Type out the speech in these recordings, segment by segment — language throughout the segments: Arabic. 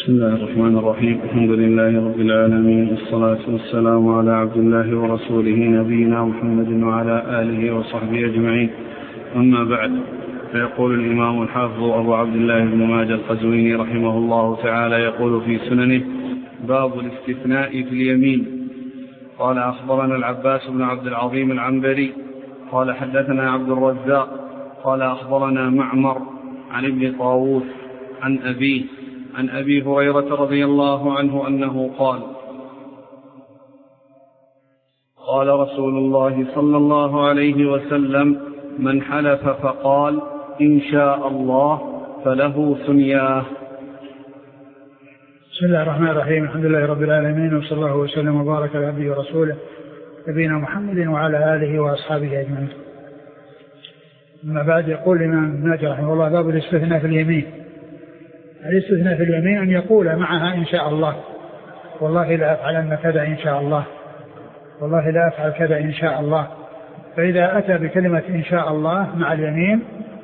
بسم الله الرحمن الرحيم. الحمد لله رب العالمين، والصلاة والسلام على عبد الله ورسوله نبينا محمد وعلى آله وصحبه أجمعين. أما بعد، فيقول الإمام الحافظ أبو عبد الله بن ماجه القزويني رحمه الله تعالى يقول في سننه: باب الاستثناء في اليمين. قال: أخبرنا العباس بن عبد العظيم العنبري قال: حدثنا عبد الرزاق قال: أخبرنا معمر عن ابن طاووس عن أبيه عن أبي هريرة رضي الله عنه أنه قال: قال رسول الله صلى الله عليه وسلم: من حلف فقال إن شاء الله فله ثنياه. بسم الله الرحمن الرحيم. الحمد لله رب العالمين، وصلى الله وسلم وبارك على عبده ورسوله نبينا محمد وعلى آله وأصحابه أجمعين. أما بعد، يقول الإمام ابن ماجه رحمه الله: باب الاستثناء في اليمين. الاستثناء في اليمين أن يقول معها إن شاء الله، والله لا أفعلن كذا إن شاء الله، والله لا أفعل كذا إن شاء الله. فإذا أتى بكلمة إن شاء الله مع اليمين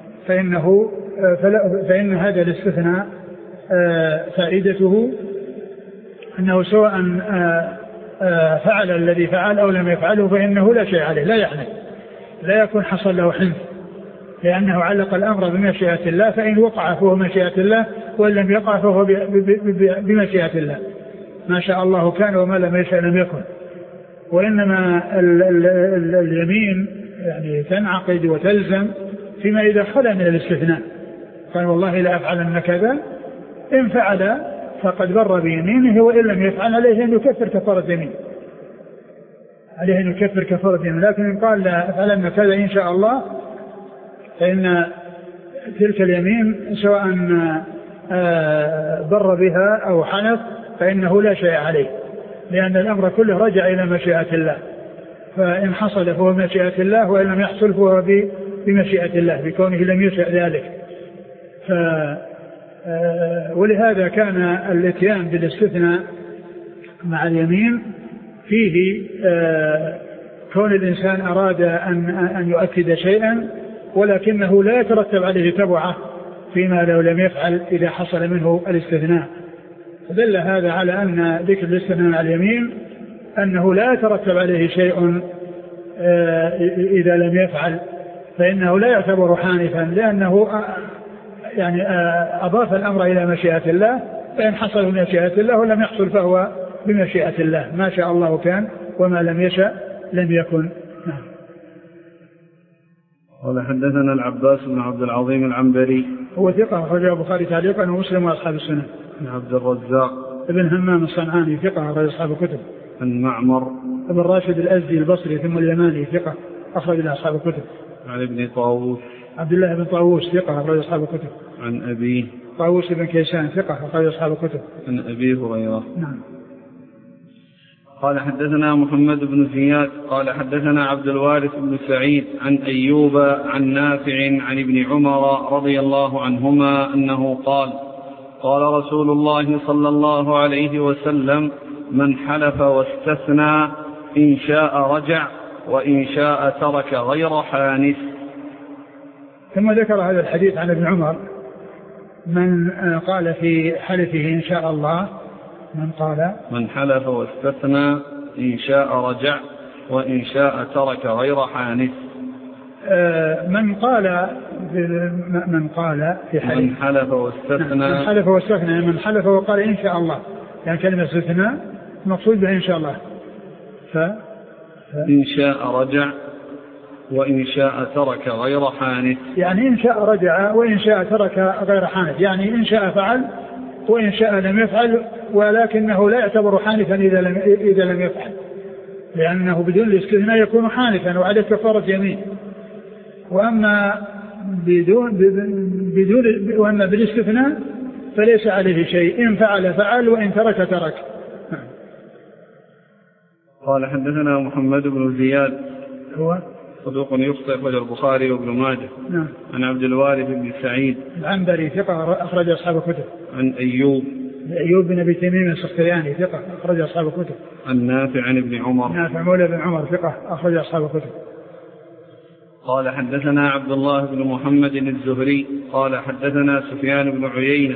فإن هذا الاستثناء فائدته أنه سواء فعل الذي فعل أو لم يفعله فإنه لا شيء عليه، لا يحنث، لا يكون حصل له حنث، لأنه علق الأمر بمشيئة الله، فإن وقع فهو مشيئة الله، وإن لم يقع فهو بمشيئة الله. ما شاء الله كان وما لم يشاء لم يكن. وإنما اليمين يعني تنعقد وتلزم فيما إذا خلا من الاستثناء. قال: والله لا أفعلن كذا، إن فعل فقد بر بيمينه، وإن لم يفعل عليه أن يكفر كفارة يمين، عليه أن يكفر كفارة يمين. لكن إن قال لا أفعلن كذا إن شاء الله، فإن تلك اليمين سواء بر بها أو حنث فإنه لا شيء عليه، لأن الأمر كله رجع إلى مشيئة الله، فإن حصل فهو مشيئة الله، وإن لم يحصل فهو بمشيئة الله، بكونه لم يشاء ذلك. ولهذا كان الاتيان بالاستثناء مع اليمين فيه كون الإنسان أراد أن يؤكد شيئا، ولكنه لا يترتب عليه تبعه فيما لو لم يفعل إذا حصل منه الاستثناء. فدل هذا على أن ذكر الاستثناء مع اليمين أنه لا يترتب عليه شيء إذا لم يفعل، فإنه لا يعتبر حانثا، لأنه يعني أضاف الأمر إلى مشيئة الله، فإن حصل بمشيئة الله ولم يحصل فهو بمشيئة الله. ما شاء الله كان وما لم يشاء لم يكن. قال: حدثنا العباس بن عبد العظيم العنبري، هو ثقة أخرجه البخاري تعليقا ومسلم وأصحاب السنن. عبد الرزاق ابن همام الصنعاني ثقة أخرج أصحاب الكتب. عن معمر ابن راشد الأزدي البصري ثم اليماني ثقة أخرج له أصحاب الكتب. عن ابن طاووس عبد الله بن طاووس ثقة أخرج أصحاب الكتب. عن أبيه طاووس بن كيسان ثقة أخرج أصحاب الكتب. عن أبي هريرة. نعم. قال: حدثنا محمد بن زياد قال: حدثنا عبد الوارث بن سعيد عن أيوب عن نافع عن ابن عمر رضي الله عنهما أنه قال: قال رسول الله صلى الله عليه وسلم: من حلف واستثنى إن شاء رجع وإن شاء ترك غير حانث. ثم ذكر هذا الحديث عن ابن عمر: من قال في حلفه إن شاء الله، من حلف واستثنى إن شاء رجع وإن شاء ترك غير حانث. من قال في حلف من حلف واستثنى من حلف وقال إن شاء الله، يعني كلمة استثناء مقصود بها إن شاء الله. إن شاء رجع وإن شاء ترك غير حانث، يعني إن شاء رجع وإن شاء ترك غير حانث، يعني إن شاء فعل وإن شاء لم يفعل، ولكنه لا يعتبر حانثا إذا لم يفعل، لأنه بدون الاستثناء يكون حانثا وعليه كفارة يمين. وأما وأما بالاستثناء فليس عليه شيء، إن فعل فعل وإن ترك ترك. قال: حدثنا محمد بن زياد هو صدوق يخطئ أخرج البخاري وابن ماجه. نعم. عن عبد الوارث بن سعيد العنبري ثقة أخرج أصحاب الكتب. عن أيوب بن أبي تميم السختياني ثقة أخرج أصحاب الكتب. عن نافع عن ابن عمر. نافع مولى بن عمر ثقة أخرج أصحاب الكتب. قال: حدثنا عبد الله بن محمد الزهري قال: حدثنا سفيان بن عيينة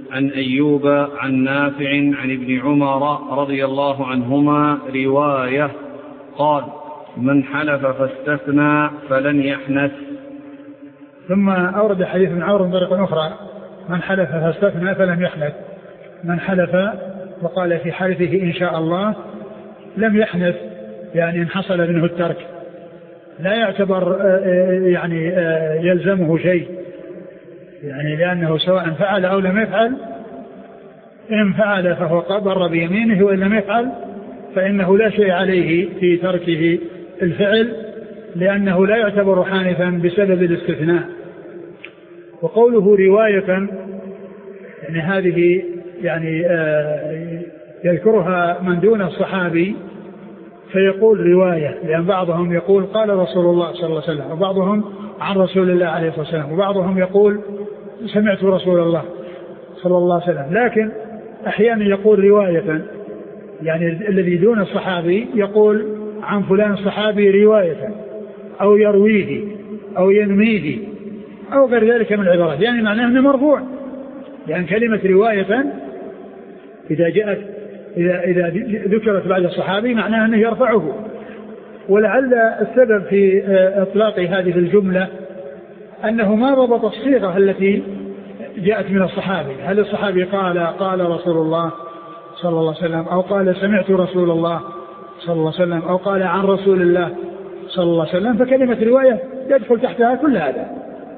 عن أيوب عن نافع عن ابن عمر رضي الله عنهما رواية قال: من حلف فاستثنى فلن يحنث. ثم أورد حديث ابن عمر من طريق أخرى: من حلف فاستثنى فلم يحنث. من حلف وقال في حلفه إن شاء الله لم يحنث، يعني إن حصل منه الترك لا يعتبر يعني يلزمه شيء، يعني لأنه سواء فعل أو لم يفعل، إن فعل فهو بر بيمينه، وإن لم يفعل فإنه لا شيء عليه في تركه الفعل، لأنه لا يعتبر حانثا بسبب الاستثناء. وقوله رواية يعني هذه يعني يذكرها من دون الصحابي فيقول رواية، لأن بعضهم يقول قال رسول الله صلى الله عليه وسلم، وبعضهم عن رسول الله عليه الصلاة والسلام، وبعضهم يقول سمعت رسول الله صلى الله عليه وسلم. لكن أحيانا يقول رواية، يعني الذي دون الصحابي يقول عن فلان الصحابي رواية أو يرويه أو ينميه أو غير ذلك من العبارات، يعني معناه أنه مرفوع. يعني كلمة رواية إذا جاءت إذا ذكرت بعد الصحابي معناه أنه يرفعه. ولعل السبب في إطلاق هذه الجملة أنه ما ضبط الصيغة التي جاءت من الصحابي، هل الصحابي قال رسول الله صلى الله عليه وسلم، أو قال سمعت رسول الله صلى الله عليه وسلم، أو قال عن رسول الله صلى الله عليه وسلم، فكلمة رواية يدخل تحتها كل هذا.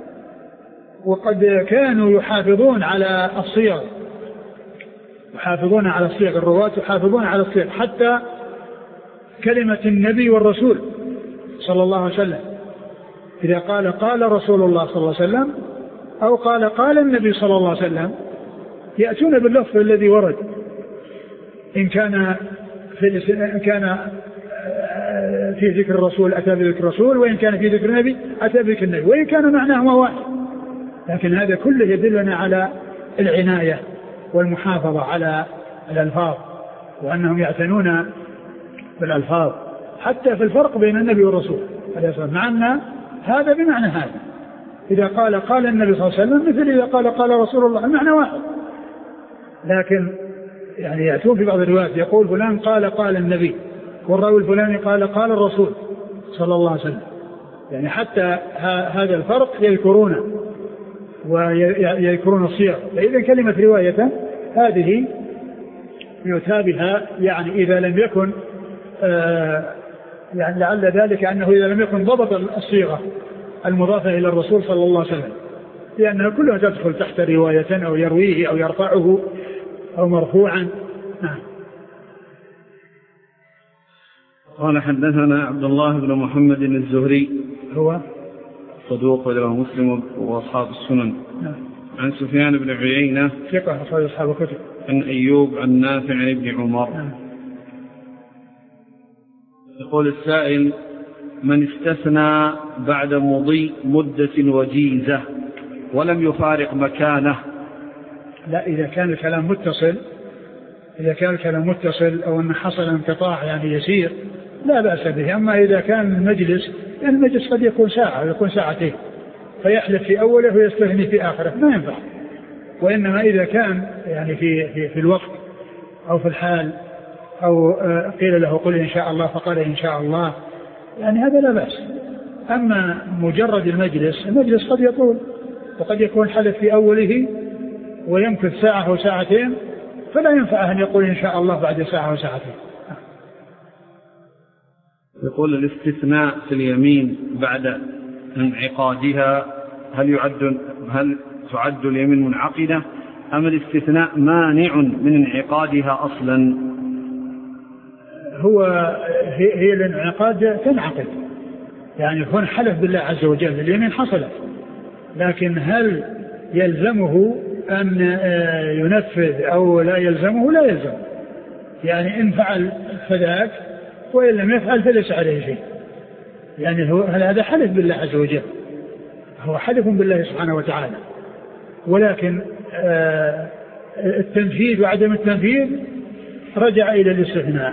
وقد كانوا يحافظون على الصيغ، يحافظون على الصيغ، الرواة يحافظون على الصيغ، حتى كلمة النبي والرسول صلى الله عليه وسلم إذا قال رسول الله صلى الله عليه وسلم أو قال النبي صلى الله عليه وسلم يأتون باللفظ الذي ورد، إن كان في ذكر الرسول أتى بذكر الرسول، وإن كان في ذكر النبي أتى بذكر النبي، وإن كان معناهما واحد. لكن هذا كله يدلنا على العناية والمحافظة على الألفاظ، وأنهم يعتنون بالألفاظ حتى في الفرق بين النبي والرسول عليه الصلاة والسلام، مع أن هذا بمعنى هذا. إذا قال النبي صلى الله عليه وسلم مثل إذا قال رسول الله، المعنى واحد. لكن يعني يأتون في بعض الروايات يقول فلان قال النبي، والراوي الفلاني قال الرسول صلى الله عليه وسلم، يعني حتى هذا الفرق يذكرونه ويذكرون الصيغ. فإذا كلمة رواية هذه يتابها، يعني إذا لم يكن يعني لعل ذلك أنه إذا لم يكن ضبط الصيغة المضافة إلى الرسول صلى الله عليه وسلم، لأنها كلها تدخل تحت رواية أو يرويه أو يرفعه أو مرفوعا. نعم. قال: حدثنا عبد الله بن محمد الزهري، هو صدوق وله مسلم وأصحاب السنن. نعم. عن سفيان بن عيينة ثقة أخرج أصحاب الكتب. عن أيوب عن نافع عن ابن عمر. نعم. يقول السائل: من استثنى بعد مضي مدة وجيزة ولم يفارق مكانه؟ لا، إذا كان الكلام متصل أو أن حصل انقطاع يعني يسير لا بأس به. أما إذا كان المجلس، يعني المجلس قد يكون ساعة ويكون ساعتين، فيحلف في أوله ويستثني في آخره، ما ينفع. وإنما إذا كان يعني في الوقت أو في الحال، أو قيل له قل إن شاء الله فقال إن شاء الله، يعني هذا لا بأس. أما مجرد المجلس قد يطول، وقد يكون حلف في أوله ويمكث ساعة أو ساعتين، فلا ينفع أن يقول إن شاء الله بعد ساعة أو ساعتين. يقول: الاستثناء في اليمين بعد انعقادها هل تعد اليمين منعقدة أم الاستثناء مانع من انعقادها أصلا؟ هي الانعقاد تنعقد، يعني يكون حلف بالله عز وجل اليمين حصلت، لكن هل يلزمه أن ينفذ أو لا يلزمه؟ لا يلزم، يعني إن فعل فذاك، وإن لم يفعل فليس عليه شيء. يعني هذا حلف بالله عز وجل، هو حلف بالله سبحانه وتعالى، ولكن التنفيذ وعدم التنفيذ رجع إلى الاستثناء.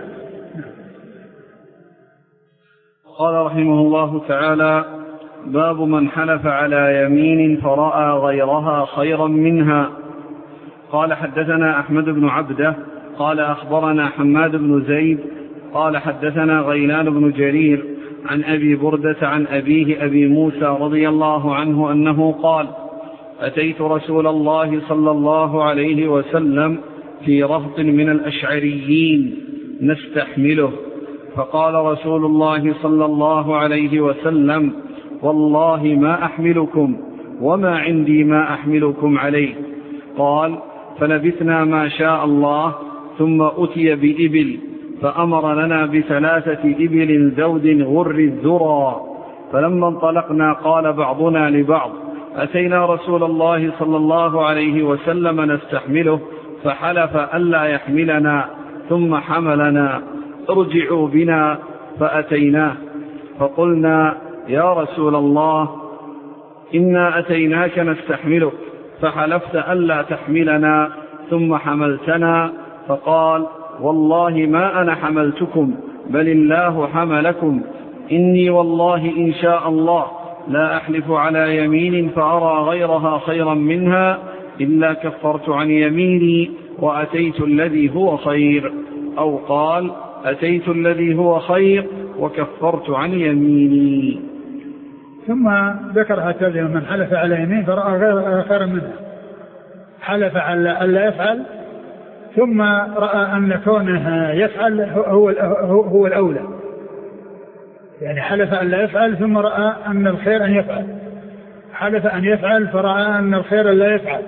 قال رحمه الله تعالى: باب من حلف على يمين فرأى غيرها خيرا منها قال حدثنا أحمد بن عبده قال أخبرنا حماد بن زيد قال حدثنا غيلان بن جرير عن أبي بردة عن أبيه أبي موسى رضي الله عنه أنه قال: أتيت رسول الله صلى الله عليه وسلم في رهط من الأشعريين نستحمله، فقال رسول الله صلى الله عليه وسلم: والله ما أحملكم وما عندي ما أحملكم عليه. قال: فلبثنا ما شاء الله ثم أتي بإبل فأمر لنا ب3 إبل زود غر الذرى، فلما انطلقنا قال بعضنا لبعض: أتينا رسول الله صلى الله عليه وسلم نستحمله فحلف ألا يحملنا ثم حملنا، ارجعوا بنا. فأتيناه فقلنا: يا رسول الله إنا أتيناك نستحملك فحلفت ألا تحملنا ثم حملتنا. فقال: والله ما أنا حملتكم بل الله حملكم، إني والله إن شاء الله لا أحلف على يمين فأرى غيرها خيرا منها إلا كفرت عن يميني وأتيت الذي هو خير، أو قال: أتيت الذي هو خير وكفرت عن يميني. ثم ذكر هكذا: من حلف على يمين فرأى غيرها خيرا منها، حلف على ألا يفعل ثم رأى أن كونه يفعل هو الأولى، يعني حلف أن لا يفعل ثم رأى أن الخير أن يفعل، حلف أن يفعل فرأى أن الخير لا يفعل،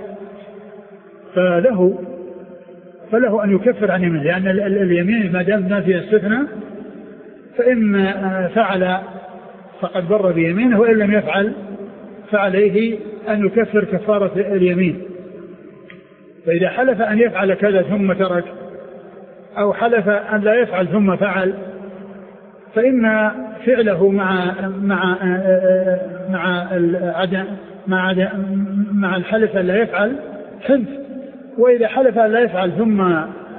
فله أن يكفر عن يمين، لأن اليمين ما دام ما فيها استثناء فإن فعل فقد بر بيمينه، وإن لم يفعل فعليه أن يكفر كفارة اليمين. فإذا حلف أن يفعل كذا ثم ترك، أو حلف أن لا يفعل ثم فعل، فإن فعله مع الحلف أن لا يفعل حنث، وإذا حلف أن لا يفعل ثم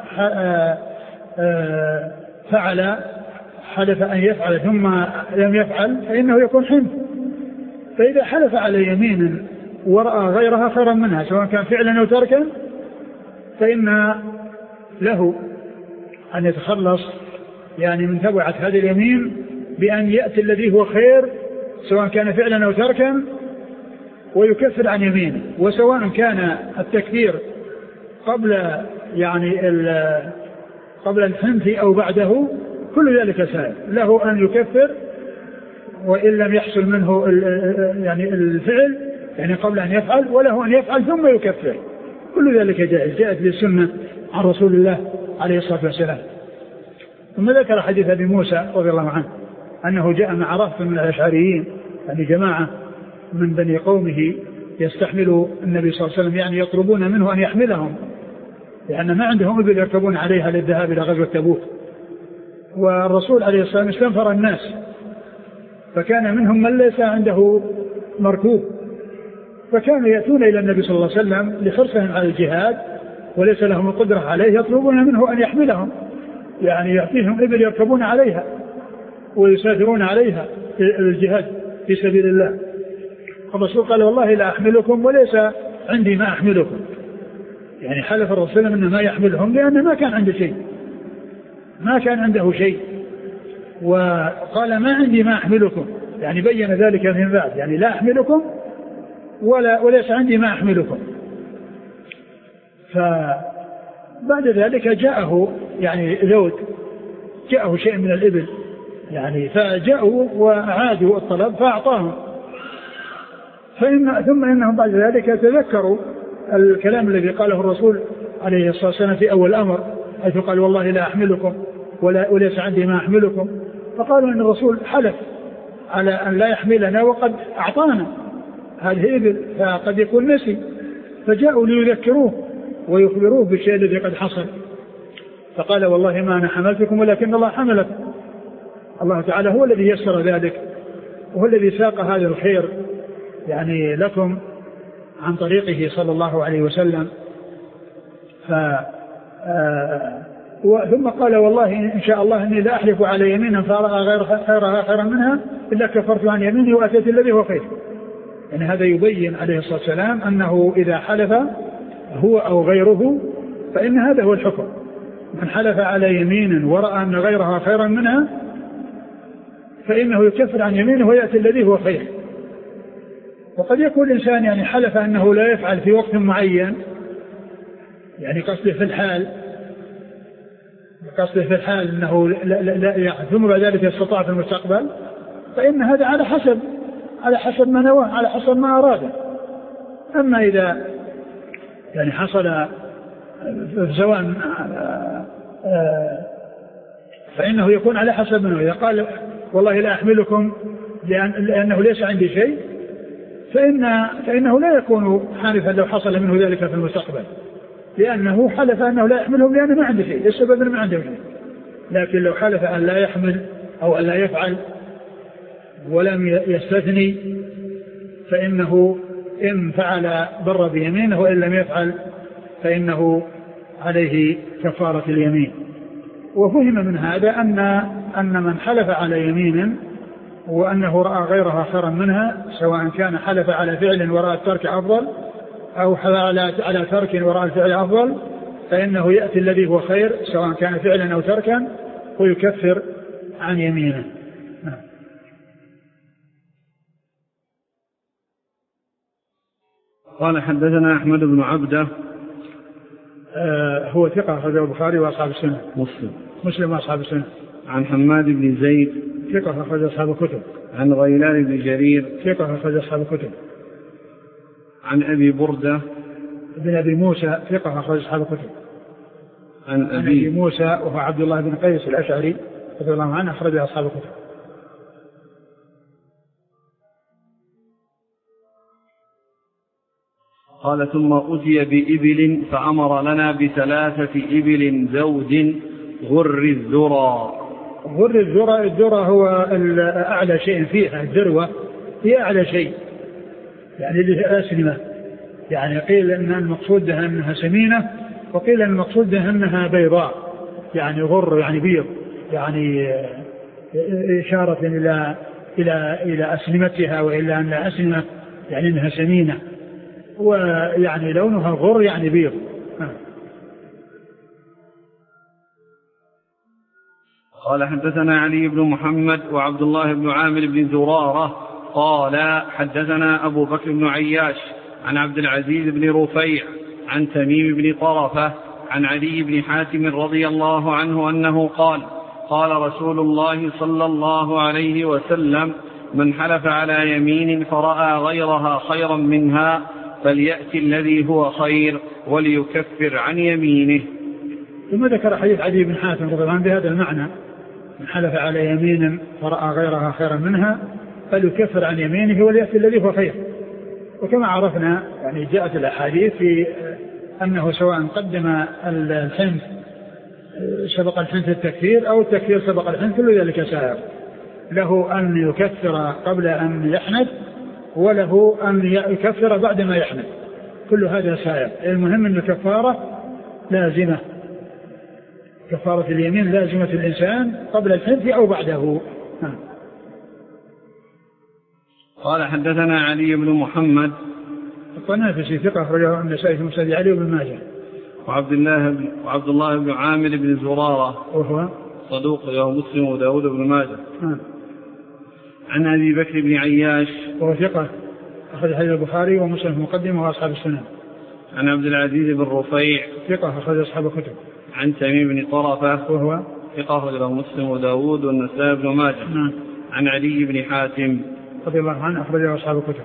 فعل، حلف أن يفعل ثم لم يفعل، فإنه يكون حنث. فإذا حلف على يمين ورأى غيرها خيرا منها سواء كان فعلا أو تركا، فإن له أن يتخلص يعني من تبعة هذه اليمين بأن يأتي الذي هو خير سواء كان فعلا أو تركا ويكفر عن يمينه، وسواء كان التكفير قبل الحنث أو بعده، كل ذلك سائر، له أن يكفر وإن لم يحصل منه يعني الفعل، يعني قبل أن يفعل، وله أن يفعل ثم يكفر، كل ذلك جائز، جاءت بالسنة عن رسول الله عليه الصلاة والسلام. ثم ذكر حديث أبي موسى رضي الله عنه أنه جاء مع رهط من الأشعريين، يعني جماعة من بني قومه يستحمل النبي صلى الله عليه وسلم، يعني يطلبون منه أن يحملهم، لأن ما عندهم إبل يركبون عليها للذهاب إلى غزوة تبوك. والرسول عليه الصلاة والسلام استنفر الناس، فكان منهم من ليس عنده مركوب، فكانوا يأتون إلى النبي صلى الله عليه وسلم لحرصهم على الجهاد وليس لهم القدرة عليه، يطلبون منه أن يحملهم، يعني يعطيهم إبل يركبون عليها ويسافرون عليها الجهاد في سبيل الله. الرسول قال: والله لا أحملكم وليس عندي ما أحملكم، يعني حلف الرسول أنه ما يحملهم لأنه ما كان عنده شيء، ما كان عنده شيء، وقال: ما عندي ما أحملكم، يعني بين ذلك من بعد، يعني لا أحملكم وليس عندي ما أحملكم. فبعد ذلك جاءه يعني ذود، جاءه شيء من الإبل، يعني فجاءوا وأعادوا الطلب فأعطاهم، ثم إنهم بعد ذلك تذكروا الكلام الذي قاله الرسول عليه الصلاة والسلام في أول الأمر، حيث قال: والله لا أحملكم وليس عندي ما أحملكم، فقالوا أن الرسول حلف على أن لا يحملنا وقد أعطانا هذه إبل، فقد يكون نسي، فجاءوا ليذكروه ويخبروه بالشيء الذي قد حصل، فقال: والله ما أنا حملتكم ولكن الله حملكم، الله تعالى هو الذي يسر ذلك، وهو الذي ساق هذا الخير يعني لكم عن طريقه صلى الله عليه وسلم. ثم قال: والله إن شاء الله إني لا أحلف على يمين فرأى غيرها خيرا منها إلا كفرت عن يميني وأتيت الذي هو خير. يعني هذا يبين عليه الصلاة والسلام أنه إذا حلف هو أو غيره فإن هذا هو الحكم. من حلف على يمين ورأى أن غيرها خيرا منها فإنه يكفر عن يمينه ويأتي الذي هو خير. وقد يكون الإنسان يعني حلف أنه لا يفعل في وقت معين، يعني قصده في الحال أنه لا يفعل، ثم بعد ذلك يستطاع في المستقبل، فإن هذا على حسب ما نواه، على حسب ما أراده. أما إذا يعني حصل سواء فإنه يكون على حسب منه. إذا قال والله لا أحملكم لأنه ليس عندي شيء فإنه لا يكون حالفا لو حصل منه ذلك في المستقبل، لأنه حلف أنه لا يحملهم لأنه ما عنده شيء، السبب أنه ما عنده شيء. لكن لو حلف أن لا يحمل أو أن لا يفعل ولم يستثني فإنه إن فعل بر بيمينه وإن لم يفعل فإنه عليه كفارة اليمين. وفهم من هذا أن من حلف على يمين وأنه رأى غيرها خيرا منها، سواء كان حلف على فعل ورأى الترك أفضل أو حلف على ترك ورأى الفعل أفضل، فإنه يأتي الذي هو خير سواء كان فعلا أو تركا ويكفر عن يمينه. قال حدثنا أحمد بن عبده هو ثقة أخرجه البخاري وأصحاب السنة. مسلم وأصحاب السنة. عن حماد بن زيد ثقة أخرج أصحاب الكتب. عن غيلان بن جرير ثقة أخرج أصحاب الكتب. عن أبي بردة بن أبي موسى ثقة أخرج أصحاب الكتب. عن أبي موسى وهو عبد الله بن قيس الأشعري رضي الله عنه أخرج أصحاب الكتب. قال ثم أتي بإبل فأمر لنا ب3 إبل زوج غر الذرى. غر الذرى هو أعلى شيء فيها، الذروة هي أعلى شيء يعني اللي أسلمة، يعني قيل أن المقصود بها أنها سمينة وقيل أن المقصود بها أنها بيضاء، يعني غر يعني بيض، يعني إشارة إلى أسلمتها وإلى أن أسلمة يعني أنها سمينة، ويعني لونها غر يعني بيض. قال حدثنا علي بن محمد وعبد الله بن عامر بن زرارة قال حدثنا أبو بكر بن عياش عن عبد العزيز بن رفيع عن تميم بن طرفة عن علي بن حاتم رضي الله عنه أنه قال قال رسول الله صلى الله عليه وسلم من حلف على يمين فرأى غيرها خيرا منها فليأتي الذي هو خير وليكفر عن يمينه. ثم ذكر حديث علي بن حاتم رضي الله عنه بهذا المعنى: من حلف على يمين فرأى غيرها خيرا منها فليكفر عن يمينه وليأتي الذي هو خير. وكما عرفنا يعني جاءت الأحاديث في أنه سواء قدم الحنث سبق الحنث التكفير أو التكفير سبق الحنث، كل ذلك سائر، له أن يكفر قبل أن يحنث وله أن يكفر بعد ما يحنث، كل هذا سائر. المهم أن الكفارة لازمة، كفارة اليمين لازمة الإنسان قبل الحنث أو بعده. قال حدثنا علي بن محمد الطنافسي ثقة أخرجه النسائي في مسند علي بن ماجه. وعبد الله بن عامر بن زرارة وهو صدوق له مسلم وداود بن ماجه. عن أبي بكر بن عياش وهو ثقة أخرج حديث البخاري ومسلم في مقدمة وأصحاب السنن. عن عبد العزيز بن رفيع ثقة أخرج أصحاب الكتب. عن تميم بن طرفة وهو ثقة أخرج له مسلم وداود والنسائي بن ماجه. عن علي بن حاتم رضي الله عنه أخرجه أصحاب الكتب.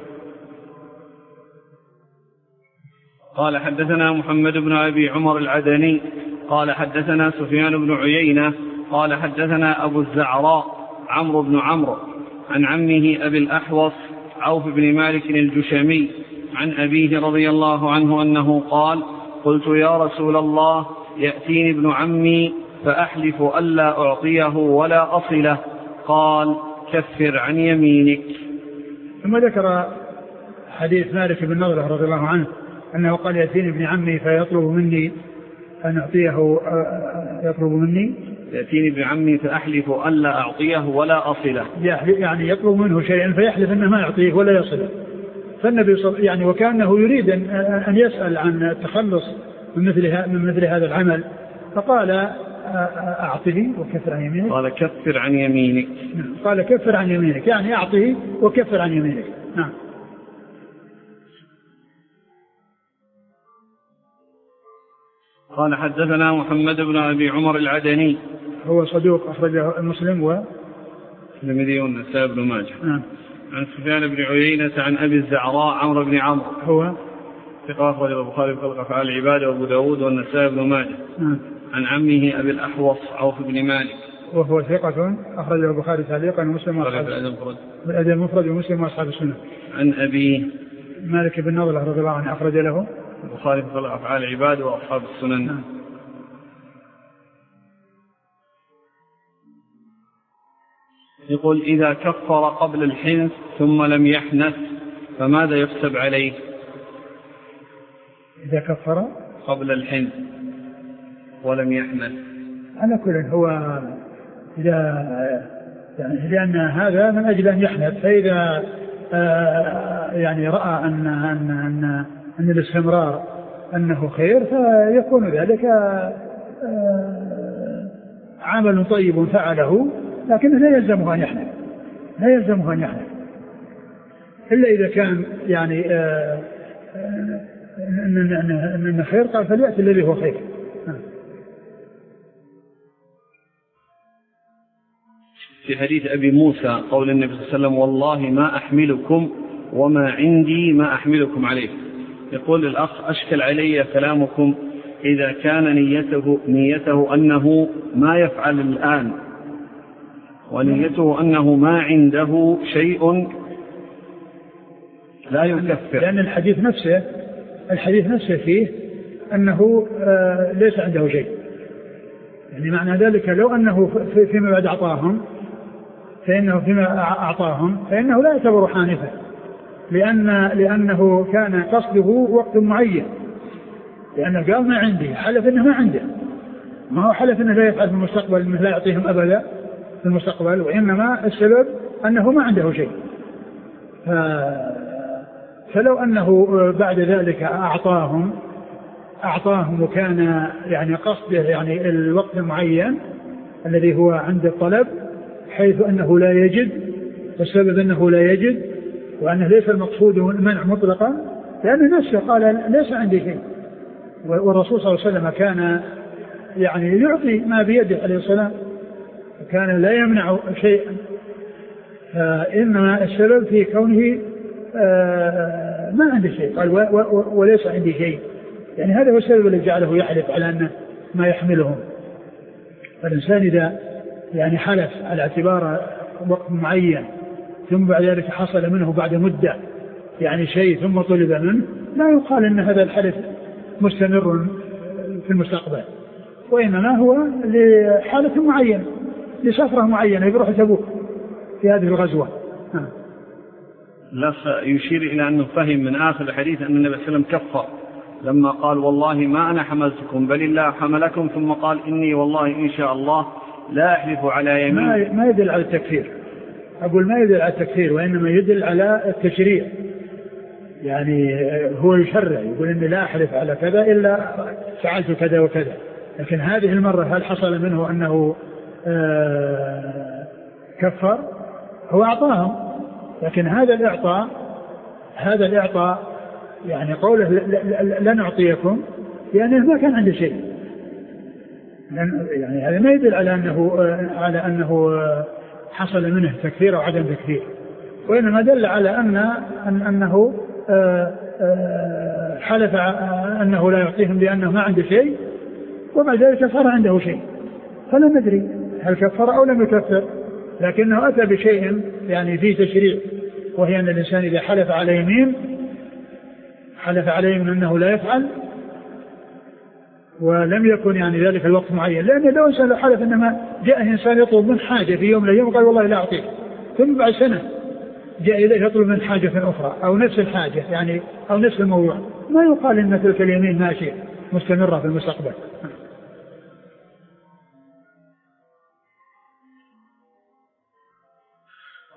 قال حدثنا محمد بن أبي عمر العدني قال حدثنا سفيان بن عيينة قال حدثنا أبو الزعراء عمرو بن عمرو عن عمه أبي الأحوص عوف بن مالك الجشمي عن أبيه رضي الله عنه أنه قال قلت يا رسول الله يأتيني ابن عمي فأحلف ألا أعطيه ولا أصله، قال كفر عن يمينك. ثم ذكر حديث مالك بن نضرة رضي الله عنه أنه قال يأتيني ابن عمي فيطلب مني أن أعطيه، يأتيني ابن عمي فأحلف ألا أعطيه ولا أصله، يعني يطلب منه شيئا فيحلف أنه ما يعطيه ولا يصله، فالنبي يعني وكأنه يريد أن يسأل عن التخلص من مثل هذا العمل، فقال أعطه وكفر عن يمينك. قال كفر عن يمينك. قال كفر عن يمينك يعني أعطه وكفر عن يمينك. نعم. قال حدثنا محمد بن أبي عمر العدني هو صدوق أخرجه مسلم والترمذي والنسائي بن ماجه. عن سفيان بن عيينة عن أبي الزعراء عمرو بن عمرو هو ثقة أخرجه البخاري في خلق أفعال العباد وأبو داود والنسائي بن ماجه. عن عمه أبي الأحوص عوف بن مالك وهو ثقة أخرجه البخاري تعليقا ومسلم وأصحاب الأدب المفرد ومسلم وأصحاب السنة. عن أبي مالك بن نضلة رضي الله عنه أخرج له البخاري في خلق أفعال العباد وأصحاب السنن. يقول إذا كفر قبل الحنث ثم لم يحنث فماذا يحسب عليه؟ إذا كفر قبل الحنث ولم يحنث على كل هو إذا يعني لأن هذا من أجل أن يحنث، فإذا يعني رأى أن الاستمرار أنه خير فيكون ذلك عمل طيب فعله، لكنه لا يلزمه أن يحنث، لا يلزمه أن يحنث إلا إذا كان يعني أن خير قال فليأتي الذي هو خير. في حديث أبي موسى قول النبي صلى الله عليه وسلم والله ما أحملكم وما عندي ما أحملكم عليه. يقول الأخ أشكل علي كلامكم إذا كان نيته أنه ما يفعل الآن ونيته أنه ما عنده شيء لا يكفر، لأن الحديث نفسه فيه أنه ليس عنده شيء، يعني معنى ذلك لو أنه فيما بعد أعطاهم فإنه لا يعتبر حانثا، لأنه كان قصده وقت معين، لأنه قال ما عندي، حلف إنه ما عنده، ما هو حلف إنه لا يفعل في المستقبل إنه لا يعطيهم أبدا في المستقبل، وإنما السبب أنه ما عنده شيء. فلو أنه بعد ذلك أعطاهم وكان يعني قصده يعني الوقت المعين الذي هو عند الطلب، حيث أنه لا يجد، والسبب أنه لا يجد، وأنه ليس المقصود المنع مطلقا، لأنه نفسه قال ليس عندي شيء، والرسول صلى الله عليه وسلم كان يعني يعطي ما بيده عليه السلام، كان لا يمنع شيئا، فإنما السبب في كونه ما عنده شيء، قال وليس عندي شيء، يعني هذا هو السبب الذي جعله يحلف على أنه ما يحملهم. فالإنسان إذا يعني حلف على اعتبار وقت معين ثم بعد ذلك حصل منه بعد مدة يعني شيء ثم طلب منه، لا يقال أن هذا الحلف مستمر في المستقبل، وإنما هو لحالة معينة، لسفرة معينة يروح تبوك في هذه الغزوة. لا يشير إلى أنه فهم من آخر الحديث أن النبي صلى الله عليه وسلم كفر لما قال والله ما أنا حملتكم بل الله حملكم، ثم قال إني والله إن شاء الله لا أحلف على يمين. ما يدل على التكفير، أقول ما يدل على التكفير، وإنما يدل على التشريع، يعني هو يشرع يقول إني لا أحلف على كذا إلا فعلت كذا وكذا، لكن هذه المرة هل حصل منه أنه كفر؟ هو أعطاهم، لكن هذا الإعطاء يعني قوله لا نعطيكم لأنه ما كان عنده شيء، يعني هذا ما يدل على أنه حصل منه تكفير أو عدم تكفير، وإنما دل على أنه حلف أنه لا يعطيهم لأنه ما عنده شيء، وبعد ذلك صار عنده شيء، فلا ندري هل كفر أو لم يكفر، لكنه أتى بشيء يعني فيه تشريع، وهي أن الإنسان إذا حلف على يمين أنه لا يفعل ولم يكن يعني ذلك الوقت معين، لأن لو إنسان حلف إنما جاء إنسان يطلب من حاجة في يوم من الأيام وقال والله لا أعطيك، ثم بعد سنة جاء إليه يطلب من حاجة أخرى أو نفس الحاجة يعني أو نفس الموضوع، ما يقال إن تلك اليمين ماشية مستمرة في المستقبل.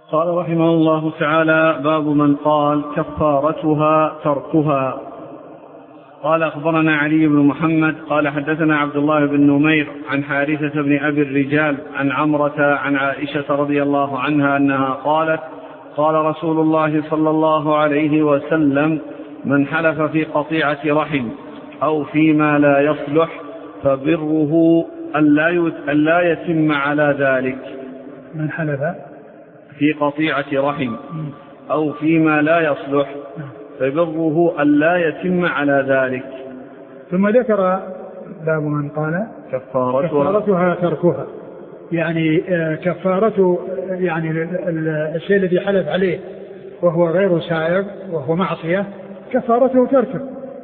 قال رحمه الله تعالى: باب من قال كفارتها تركها. قال: أخبرنا علي بن محمد قال حدثنا عبد الله بن نمير عن حارثة بن أبي الرجال عن عمرة عن عائشة رضي الله عنها أنها قالت: قال رسول الله صلى الله عليه وسلم: من حلف في قطيعة رحم أو فيما لا يصلح فبره أن لا يتم على ذلك. من حلف في قطيعة رحم أو فيما لا يصلح فبره أن لا يتم على ذلك. ثم ذكر باب من قال كفارتها تركها، يعني كفارته يعني الشيء الذي حلف عليه وهو غير سائغ وهو معصية كفارته تركه.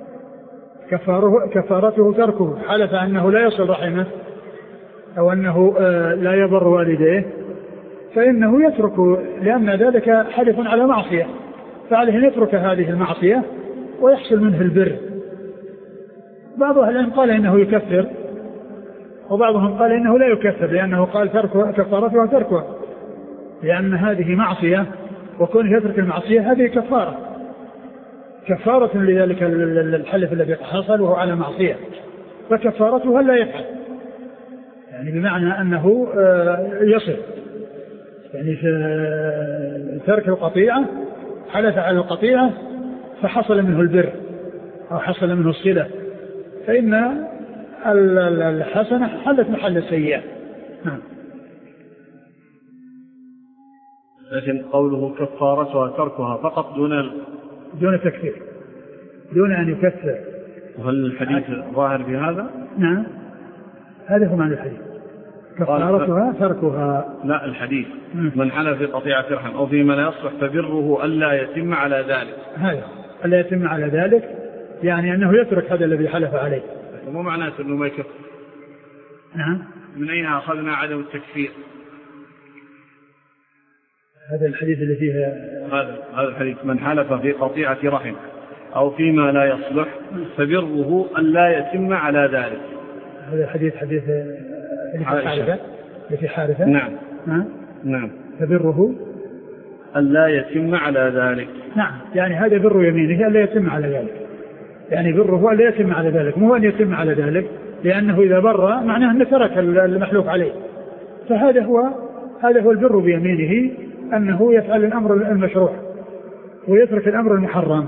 كفارته تركه. حلف أنه لا يصل رحمه أو أنه لا يبر والديه فإنه يترك، لأن ذلك حلف على معصية، فعليه أن يترك هذه المعصية ويحصل منه البر. بعض أهل العلم قال إنه يكفر، وبعضهم قال إنه لا يكفر، لأنه قال كفارتها تركها، لأن هذه معصية وكونه يترك المعصية هذه كفارة لذلك الحلف الذي حصل وهو على معصية، فكفارتها لا يفعل، يعني بمعنى أنه يصل، يعني في ترك القطيعة حلف على القطيعة فحصل منه البر أو حصل منه الصلة، فإن الحسنة حلت محل السيئة. لكن قوله كفارتها تركها فقط دون تكفير، دون أن يكفر. وهل الحديث ظاهر في هذا؟ نعم، هذا هو معنى الحديث، كفارتها تركها. لا، الحديث من حلف في قطيعة رحم أو فيما لا يصلح فبره ألا يتم على ذلك. هذا ألا يتم على ذلك، يعني أنه يترك هذا الذي حلف عليه. مو معناته أنه ما يكفر. نعم. من أين أخذنا عدم التكفير؟ هذا الحديث اللي فيه هذا الحديث: من حلف في قطيعة رحم أو فيما لا يصلح فبره أن لا يتم على ذلك. هذا الحديث حديث في حارثة. نعم. فبره أن لا يتم على ذلك. نعم، يعني هذا بر يمينه أن لا يتم على ذلك، يعني بره أن لا يتم على ذلك، مو أن يتم على ذلك، لأنه إذا بر معناه أنه ترك المحلوف عليه، فهذا هو البر بيمينه، أنه يفعل الأمر المشروع ويترك الأمر المحرم.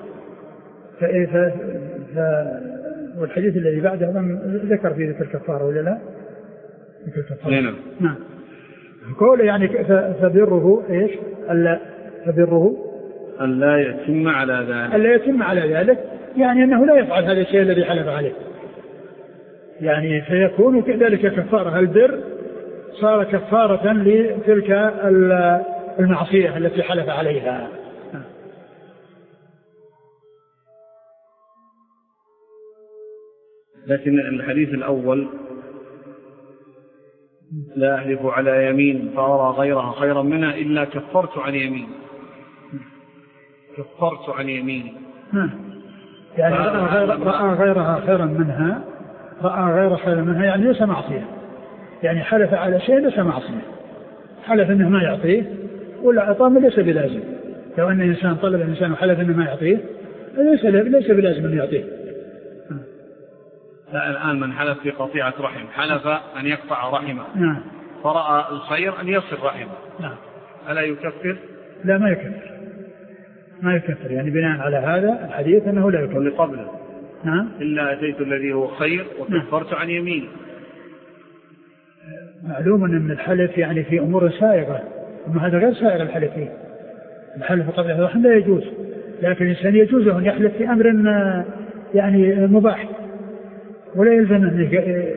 والحديث الذي بعده ذكر في ذكر الكفارة ولا لا؟ ذكر الكفارة. نعم. قوله يعني فبره إيش؟ فبره أن لا يتم على ذلك. أن لا يتم على ذلك، يعني أنه لا يفعل هذا الشيء الذي حلف عليه، يعني فيكون كذلك كفارة. البر صار كفارة لتلك المعصية التي حلف عليها. لكن الحديث الأول: لا أحلف على يمين فأرى غيرها خيرا منها إلا كفرت عن يمين. كفرت عن يمين، يعني رأى غيرها خيرا منها، رأى غير خيرا منها، يعني ليس معصية، يعني حلف على شيء ليس معصية، حلف أنه ما يعطيه، والعطاء ليس بلازم. لو أن إنسان طلب الإنسان وحلف أنه ما يعطيه ليس بلازم أن يعطيه. لا، الآن من حلف في قطيعة رحم حلف أن يقطع رحمه، فرأى الخير أن يصل رحمه، ألا يكفر؟ لا، ما يكفر، يعني بناء على هذا الحديث أنه لا يكفر. قبله إلا أتيت الذي هو خير وكفرت عن يمين. معلوم أن الحلف يعني في أمور سائغة، أما هذا غير سائغ الحلف فيه. الحلف في قطيعة الرحم لا يجوز، لكن الإنسان يجوز أن يحلف في أمر يعني مباح، ولا يلزم أن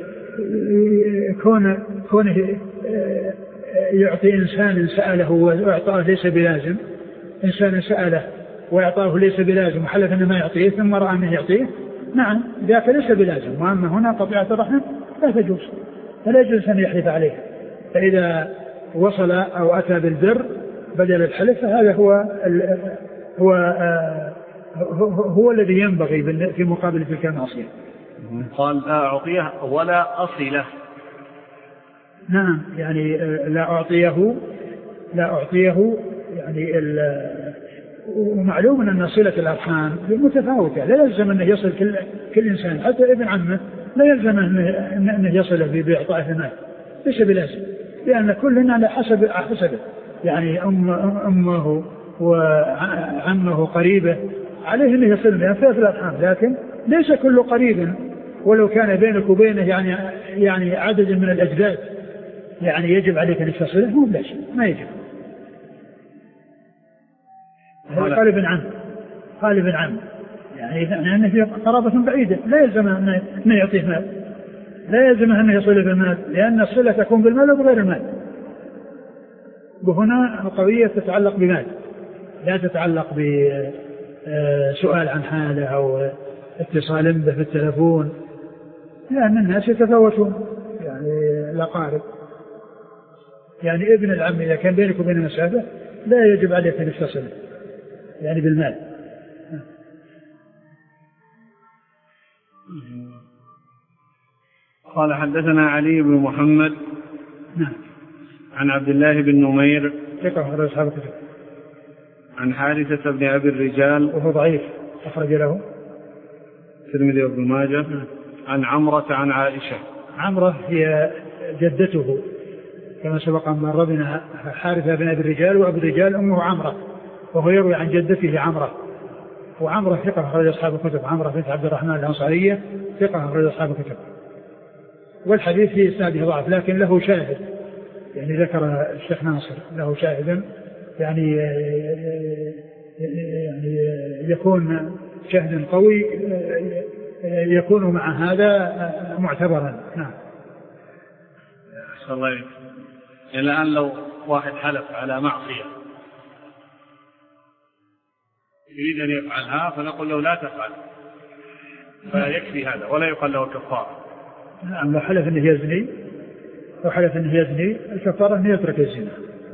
كونه يعطي إنسان سأله وإعطاه ليس بلازم. إنسان سأله وإعطاه ليس بلازم وحلف أنه ما يعطيه ثم رأى أنه يعطيه، نعم ذاك ليس بلازم. وأما هنا قطيعة الرحم لا تجوز، فلا يجوز أن يحلف عليها. فإذا وصل أو أتى بالبر بدل الحلف فهذا هو الذي ينبغي في مقابل تلك المعصية. قال: لا أعطيه ولا أصله. نعم، يعني لا أعطيه لا أعطيه يعني ومعلوم أن صلة الأرحام متفاوتة، لا يلزم أنه يصل كل إنسان، حتى ابن عمه لا يلزم أنه يصل بإعطائه المال، ليس بلازم، لأن كلنا على حسبه، يعني أمه وعمه قريبه عليه أنه يصل بها في الأرحام، لكن ليس كل قريب ولو كان بينك وبينه يعني عدد من الأجداد يعني يجب عليك أن تصله، مو بلاش، ما يجب. هذا قال ابن عم يعني أنه في قرابة بعيدة لا يلزم أن يعطيه مال، لا يلزم أن يصل بالمال، لأن الصلة تكون بالمال وبغير المال. وهنا القضية تتعلق بمال، لا تتعلق بسؤال عن حاله أو اتصال به في التلفون، لأن الناس يتفاوتون يعني الأقارب. يعني ابن العم إذا كان بينك وبين مسافة لا يجب عليك أن تتصل يعني بالمال. قال حدثنا علي بن محمد عن عبد الله بن نمير ثقة أصحاب الكتب، عن حارثة بن أبي الرجال وهو ضعيف أخرج له الترمذي وابن ماجه، عن عمرة عن عائشة. عمرة هي جدته كما سبق أن مر بنا، حارثة بن أبي الرجال وأبو الرجال أمه عمرة، وهو يروي عن جدته عمرة، وعمرة ثقة أخرج أصحاب الكتب، عمرة بنت عبد الرحمن الأنصارية ثقة أخرج أصحاب الكتب. والحديث في إسناده ضعف لكن له شاهد، يعني ذكر الشيخ ناصر له شاهد يعني يكون شاهد قوي يكون مع هذا معتبرا. نعم. الله يعين. الآن لو واحد حلف على معصية يريد أن يفعلها فنقول له لا تفعل، فيكفي هذا ولا يقال له كفارة. نعم. لو حلف أنه يزني الكفارة أنه يترك الزنا.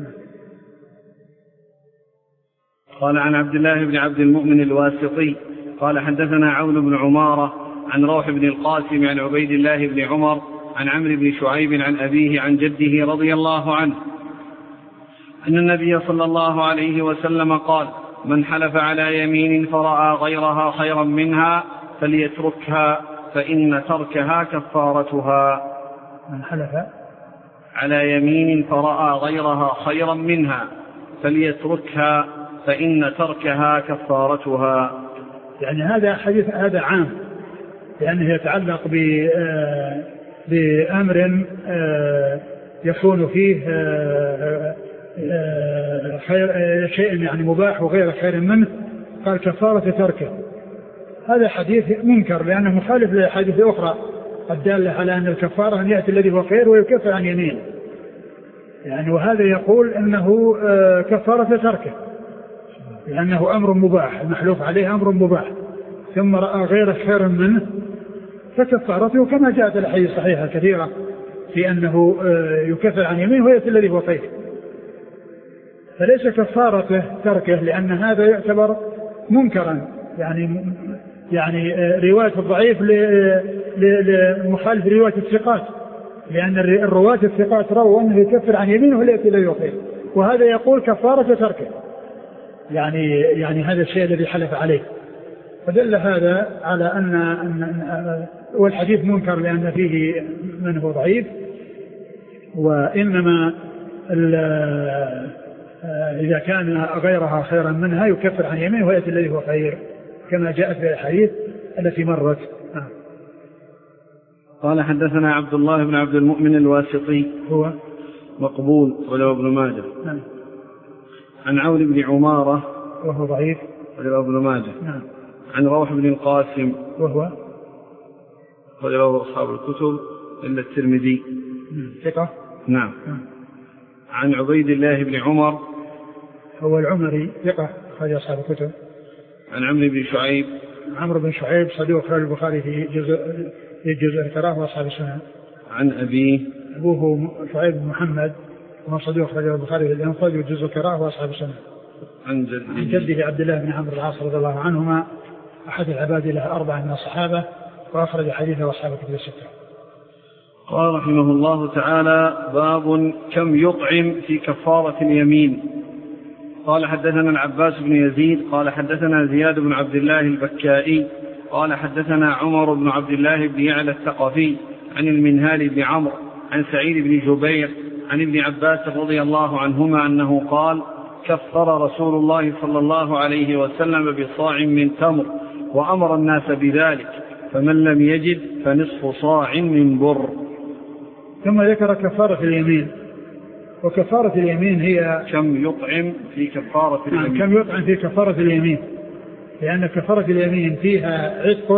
قال عن عبد الله بن عبد المؤمن الواسطي قال حدثنا عون بن عمارة عن روح بن القاسم عن عبيد الله بن عمر عن عمرو بن شعيب عن أبيه عن جده رضي الله عنه أن النبي صلى الله عليه وسلم قال: من حلف على يمين فرأى غيرها خيرا منها فليتركها فإن تركها كفارتها. من حلف على يمين فرأى غيرها خيرا منها فليتركها فإن تركها كفارتها. يعني هذا حديث هذا عام، لأنه يتعلق بأمر يكون فيه خير شيء يعني مباح وغير خير منه، قال كفارة تركه. هذا حديث منكر لأنه مخالف لحديث أخرى الدالة على أن الكفارة أن يأتي الذي هو خير ويكفر عن يمين، يعني وهذا يقول أنه كفارة تركه لأنه أمر مباح، المحلوف عليه أمر مباح ثم رأى غير خير منه فكفارته كما جاءت الأحاديث الصحيحة الكثيرة في أنه يكفر عن يمين ويأتي الذي هو خير. فليس كفارته تركه لأن هذا يعتبر منكرا، يعني رواية الضعيف لمخالف رواية الثقات، لأن الرواة الثقات رووا أنه يكفر عن يمينه ويأتي الذي هو خير، وهذا يقول كفارة تركه يعني هذا الشيء الذي حلف عليه. فدل هذا على أن والحديث منكر لأن فيه من هو ضعيف، وإنما إذا كان غيرها خيرا منها يكفر عن يمينه ويأتي الذي هو خير كما جاءت في الحديث التي مرت. قال حدثنا عبد الله بن عبد المؤمن الواسطي هو مقبول وله ابن ماجه. عن عون بن عمارة وهو ضعيف وله ابن ماجه. عن روح بن القاسم وهو وله أصحاب الكتب إلا الترمذي ثقة. نعم. عن عبيد الله بن عمر هو العمري ثقة أخرج أصحاب الكتب. عن عمرو بن شعيب عمرو بن شعيب صدوق أخرج البخاري في جزء الكرام وأصحاب السنن. عن أبوه شعيب بن محمد وهو صدوق أخرج البخاري في الأنفاج وجزء الكرام وأصحاب السنن. عن جده عبد الله بن عمرو العاص رضي الله عنهما أحد العباد له 4 من الصحابة وأخرج حديثه وأصحاب الكتب 6. قال رحمه الله تعالى: باب كم يطعم في كفارة اليمين. قال حدثنا العباس بن يزيد قال حدثنا زياد بن عبد الله البكائي قال حدثنا عمر بن عبد الله بن يعلى الثقفي عن المنهال بن عمرو عن سعيد بن جبير عن ابن عباس رضي الله عنهما أنه قال: كفر رسول الله صلى الله عليه وسلم بصاع من تمر وأمر الناس بذلك، فمن لم يجد فنصف صاع من بر. ثم ذكر كفارة اليمين. وكفارة اليمين هي كم يطعم في كفارة اليمين. كم يطعم في كفارة اليمين، لأن كفارة اليمين فيها عتق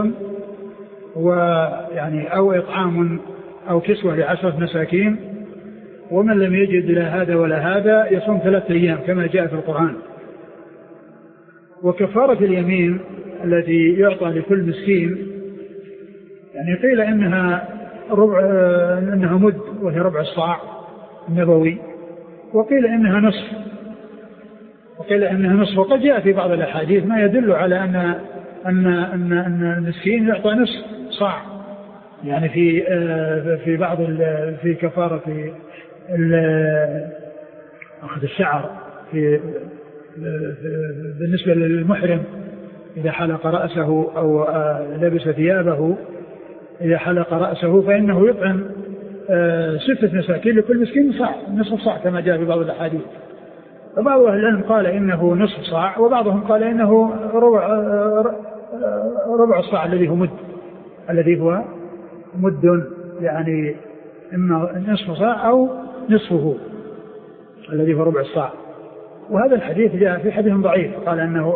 ويعني أو إطعام أو كسوة ل10 مساكين، ومن لم يجد لا هذا ولا هذا يصوم 3 أيام كما جاء في القرآن. وكفارة اليمين التي يعطى لكل مسكين يعني قيل إنها مد وهي ربع الصاع النبوي، وقيل إنها نصف، وقد جاء في بعض الأحاديث ما يدل على أن المسكين يعطى نصف صاع، يعني في بعض في كفارة أخذ الشعر بالنسبة للمحرم إذا حلق رأسه أو لبس ثيابه، إذا حلق رأسه فإنه يطعم 6 مساكين لكل مسكين صاع، نصف صاع كما جاء في بعض الأحاديث. فبعض أهل العلم قال إنه نصف صاع، وبعضهم قال إنه ربع الصاع الذي هو مد، يعني إما نصف صاع أو نصفه الذي هو ربع الصاع. وهذا الحديث جاء في حديث ضعيف قال أنه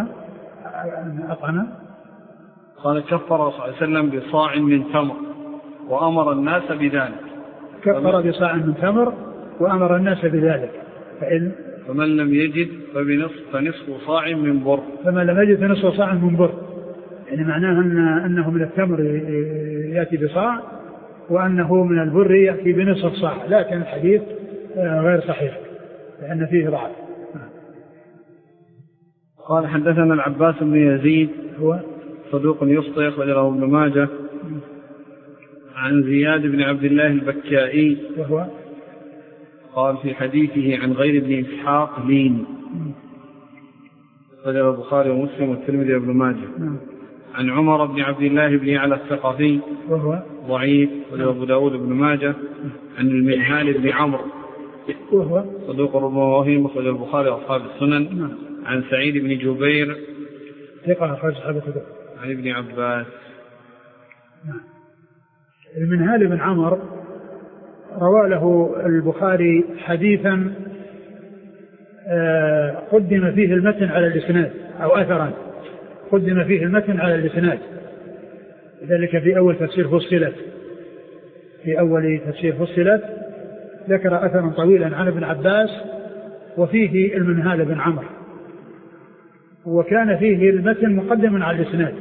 أطعم قال كفر صلى الله عليه وسلم بصاع من تمر وأمر الناس بذلك. كفر بصاع من تمر وأمر الناس بذلك. فمن لم يجد فنصف صاع من بر. فمن لم يجد فنصف صاع من بر، يعني معناه أنه من التمر يأتي بصاع وأنه من البر يأتي بنصف صاع، لكن الحديث غير صحيح لأن فيه ضعف. قال حدثنا العباس بن يزيد هو صدوق يخطئ أخرجه ابن ماجه عن زياد بن عبد الله البكائي وهو قال في حديثه عن غير ابن إسحاق لين، أخرجه البخاري ومسلم والترمذي وابن ماجه. عن عمر بن عبد الله بن يعلى الثقفي وهو ضعيف، أخرجه أبو داود وابن ماجه. عن المنهال بن عمرو وهو صدوق ربما وهم، أخرجه البخاري وأصحاب السنن. عن سعيد بن جبير ثقة أخرج أصحاب الكتب. عن ابن عباس. المنهال بن عمرو روى له البخاري حديثا قدم فيه المتن على الإسناد، أو أثرا قدم فيه المتن على الإسناد، ذلك في أول تفسير فصلت ذكر أثرا طويلا عن ابن عباس وفيه المنهال بن عمرو، وكان فيه المتن مقدما على الإسناد.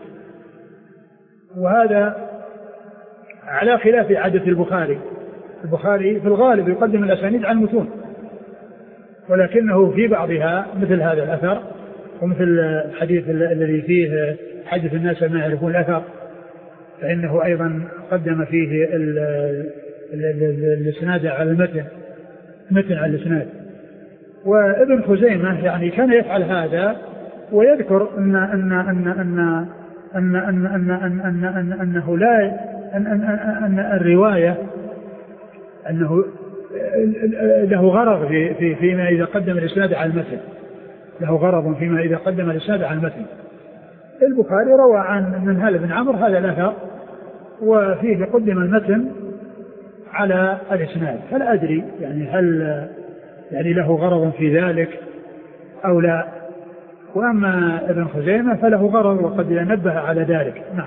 وهذا على خلاف عادة البخاري في الغالب يقدم الأسانيد على المتون، ولكنه في بعضها مثل هذا الأثر ومثل الحديث الذي فيه حدث الناس ما يعرفون الأثر، فإنه أيضا قدم فيه الإسناد على المتن على الإسناد. وابن خزيمة يعني كان يفعل هذا ويذكر أنه لا أن الرواية أنه له غرض فيما إذا قدم الإسناد على المتن، له غرض فيما إذا قدم الإسناد على المتن. البخاري روى عن منهال بن عمرو هذا الأثر وفيه قدم المتن على الإسناد، فلا أدري يعني هل يعني له غرض في ذلك أو لا. وأما ابن خزيمة فله غرض وقد نبه على ذلك. نعم.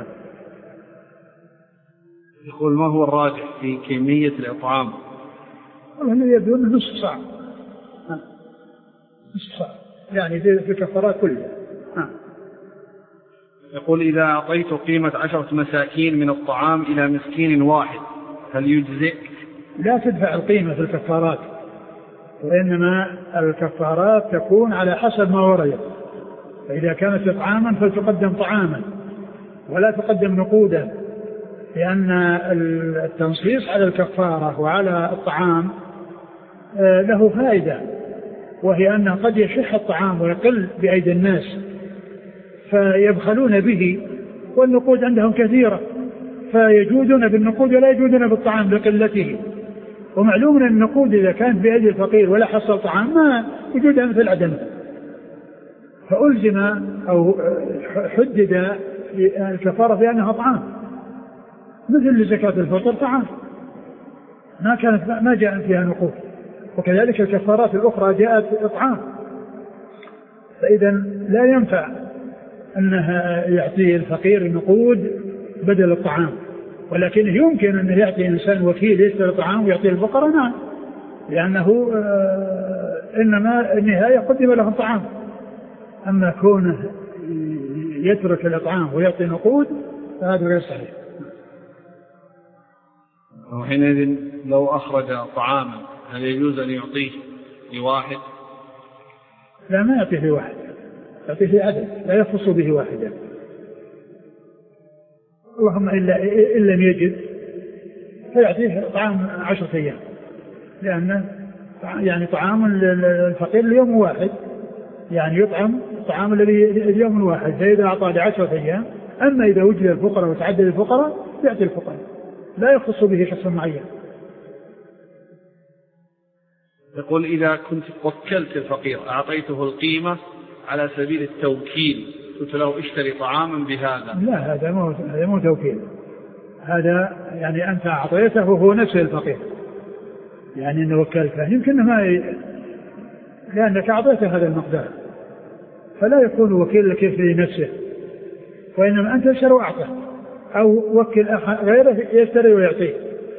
يقول ما هو الراجح في كمية الإطعام؟ والله يبدو أنه نصف صاع، يعني في الكفارات كلها. يقول إذا أعطيت قيمة 10 مساكين من الطعام إلى مسكين واحد هل يجزئ؟ لا تدفع القيمة في الكفارات، وإنما الكفارات تكون على حسب ما ورد. فإذا كانت إطعاما فلتقدم طعاما ولا تقدم نقودا، لأن التنصيص على الكفارة وعلى الطعام له فائدة، وهي أنه قد يشح الطعام ويقل بأيدي الناس فيبخلون به، والنقود عندهم كثيرة فيجودون بالنقود ولا يجودون بالطعام لقلته. ومعلوم أن النقود إذا كانت بأيدي الفقير ولا حصل طعام ما وجودها مثل عدمه، فألزم أو حدد الكفارة بأنها طعام، مثل زكاة الفطر طعام ما جاء فيها نقود، وكذلك الكفارات الأخرى جاءت إطعام. فإذا لا ينفع أنها يعطي الفقير نقود بدل الطعام، ولكن يمكن أن يعطي إنسان وكيل يشتري طعام ويعطي الفقراء، نعم، لأنه إنما النهاية قدم له الطعام. أما كونه يترك الإطعام ويعطي نقود فهذا غير صحيح. وحينئذ لو أخرج طعاما هل يجوز أن يعطيه لواحد؟ لا، ما يعطيه لواحد، يعطيه لعدد، لا يخص به واحدا، اللهم إن لم يجد فيعطيه طعام 10 أيام، لأن يعني طعام الفقير اليوم واحد، يعني يطعم الطعام الذي اليوم واحد، فإذا أعطى ل10 أيام. أما إذا وجد الفقراء وتعدد الفقراء يعطي الفقراء، لا يخص به شخص معين. يقول إذا كنت وكلت الفقير أعطيته القيمة على سبيل التوكيل، قلت له اشتري طعاما بهذا، لا، هذا مو توكيل، هذا يعني أنت أعطيته وهو نفسه الفقير، يعني أنه وكلته، يمكن لأنك أعطيته هذا المقدار، فلا يكون وكيل لك في نفسه، وإنما أنت اشتري وأعطه، أو وكل غيره يشتري ويعطيه.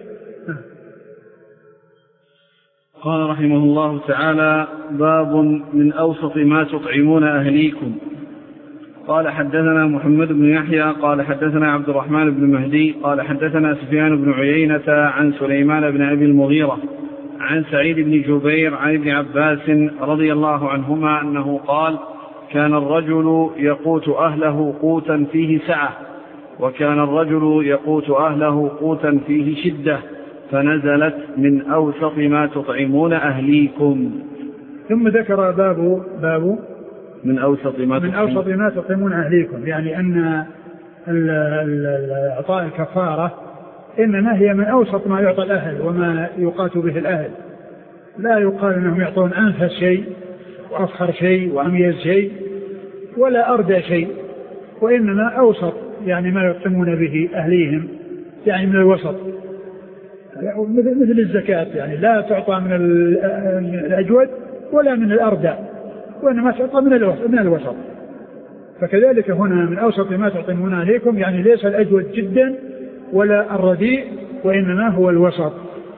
قال رحمه الله تعالى: باب من أوسط ما تطعمون أهليكم. قال حدثنا محمد بن يحيى قال حدثنا عبد الرحمن بن مهدي قال حدثنا سفيان بن عيينة عن سليمان بن أبي المغيرة عن سعيد بن جبير عن ابن عباس رضي الله عنهما أنه قال: كان الرجل يقوت أهله قوتا فيه سعة، وكان الرجل يقوت أهله قوتا فيه شدة، فنزلت من أوسط ما تطعمون أهليكم. ثم ذكر باب من أوسط ما تطعمون أهليكم، يعني أن إعطاء الكفارة إنما هي من أوسط ما يعطى الأهل وما يقات به الأهل، لا يقال أنهم يعطون أنفس شيء وأفخر شيء وأميز شيء ولا أردى شيء، وإنما أوسط يعني ما يطعمون به أهليهم، يعني من الوسط، مثل الزكاة، يعني لا تعطى من الأجود ولا من الأردى، وإنما تعطى من الوسط. فكذلك هنا من أوسط ما تطعمون أهليكم، يعني ليس الأجود جدا ولا الرديء، وإنما هو الوسط.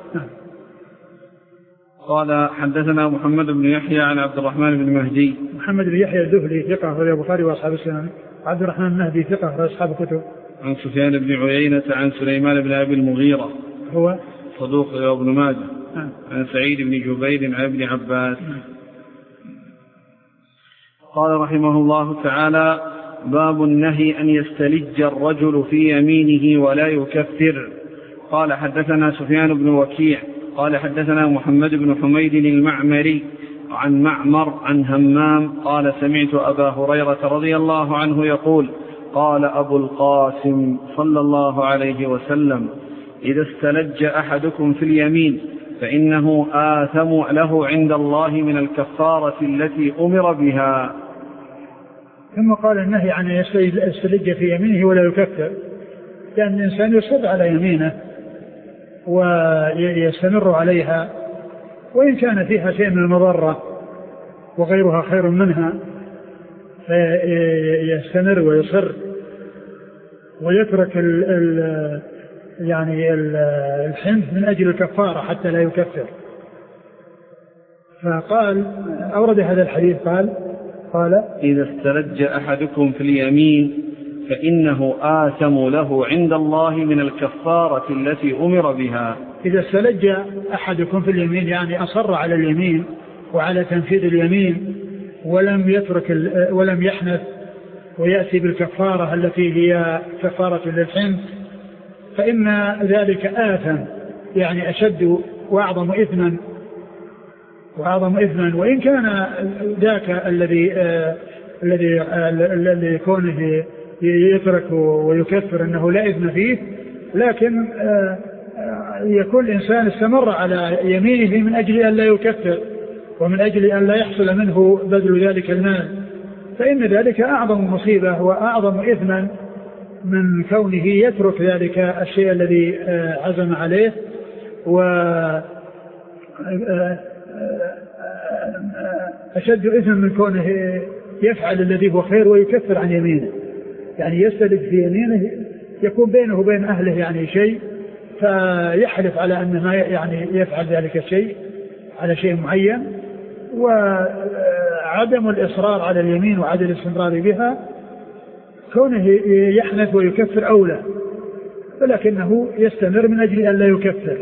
قال حدثنا محمد بن يحيى عن عبد الرحمن بن مهدي. محمد بن يحيى الذهلي ثقة أخرجه البخاري وأصحاب السنن. عبد الرحمن بن مهدي ثقة أخرج أصحاب الكتب. عن سفيان بن عيينة عن سليمان بن أبي المغيرة هو صدوق ابن ماجه. عن سعيد بن جبير عن ابن عباس. قال رحمه الله تعالى: باب النهي أن يستلج الرجل في يمينه ولا يكفر. قال حدثنا سفيان بن وكيع قال حدثنا محمد بن حميد المعمري عن معمر عن همام قال: سمعت أبا هريرة رضي الله عنه يقول: قال أبو القاسم صلى الله عليه وسلم: إذا استلج أحدكم في اليمين فإنه آثم له عند الله من الكفارة التي أمر بها. ثم قال النهي عن يستلج في يمينه ولا يكفر، لأن الإنسان يصر على يمينه ويستمر عليها، وإن كان فيها شيء من المضرة وغيرها خير منها فيستمر ويصر ويترك يعني الحنث من أجل الكفارة حتى لا يكفر. فقال أورد هذا الحديث قال: إذا استلج أحدكم في اليمين فإنه آثم له عند الله من الكفارة التي أمر بها. إذا استلج أحدكم في اليمين يعني أصر على اليمين وعلى تنفيذ اليمين ولم يحنث ويأتي بالكفارة التي هي كفارة للحنث، فإن ذلك آثم يعني أشد وأعظم إثما وإن كان ذاك الذي كونه يترك ويكفر أنه لا إثم فيه، لكن يكون الإنسان استمر على يمينه من أجل أن لا يكفر ومن أجل أن لا يحصل منه بذل ذلك المال، فإن ذلك أعظم مصيبة وأعظم إثما من كونه يترك ذلك الشيء الذي عزم عليه، وأشد إثما من كونه يفعل الذي هو خير ويكفر عن يمينه، يعني يستلج في يمينه يكون بينه وبين أهله يعني شيء فيحلف على أن ما يعني يفعل ذلك الشيء على شيء معين، وعدم الإصرار على اليمين وعدم الاستمرار بها كونه يحنث ويكفر أولى، ولكنه يستمر من أجل أن لا يكفر،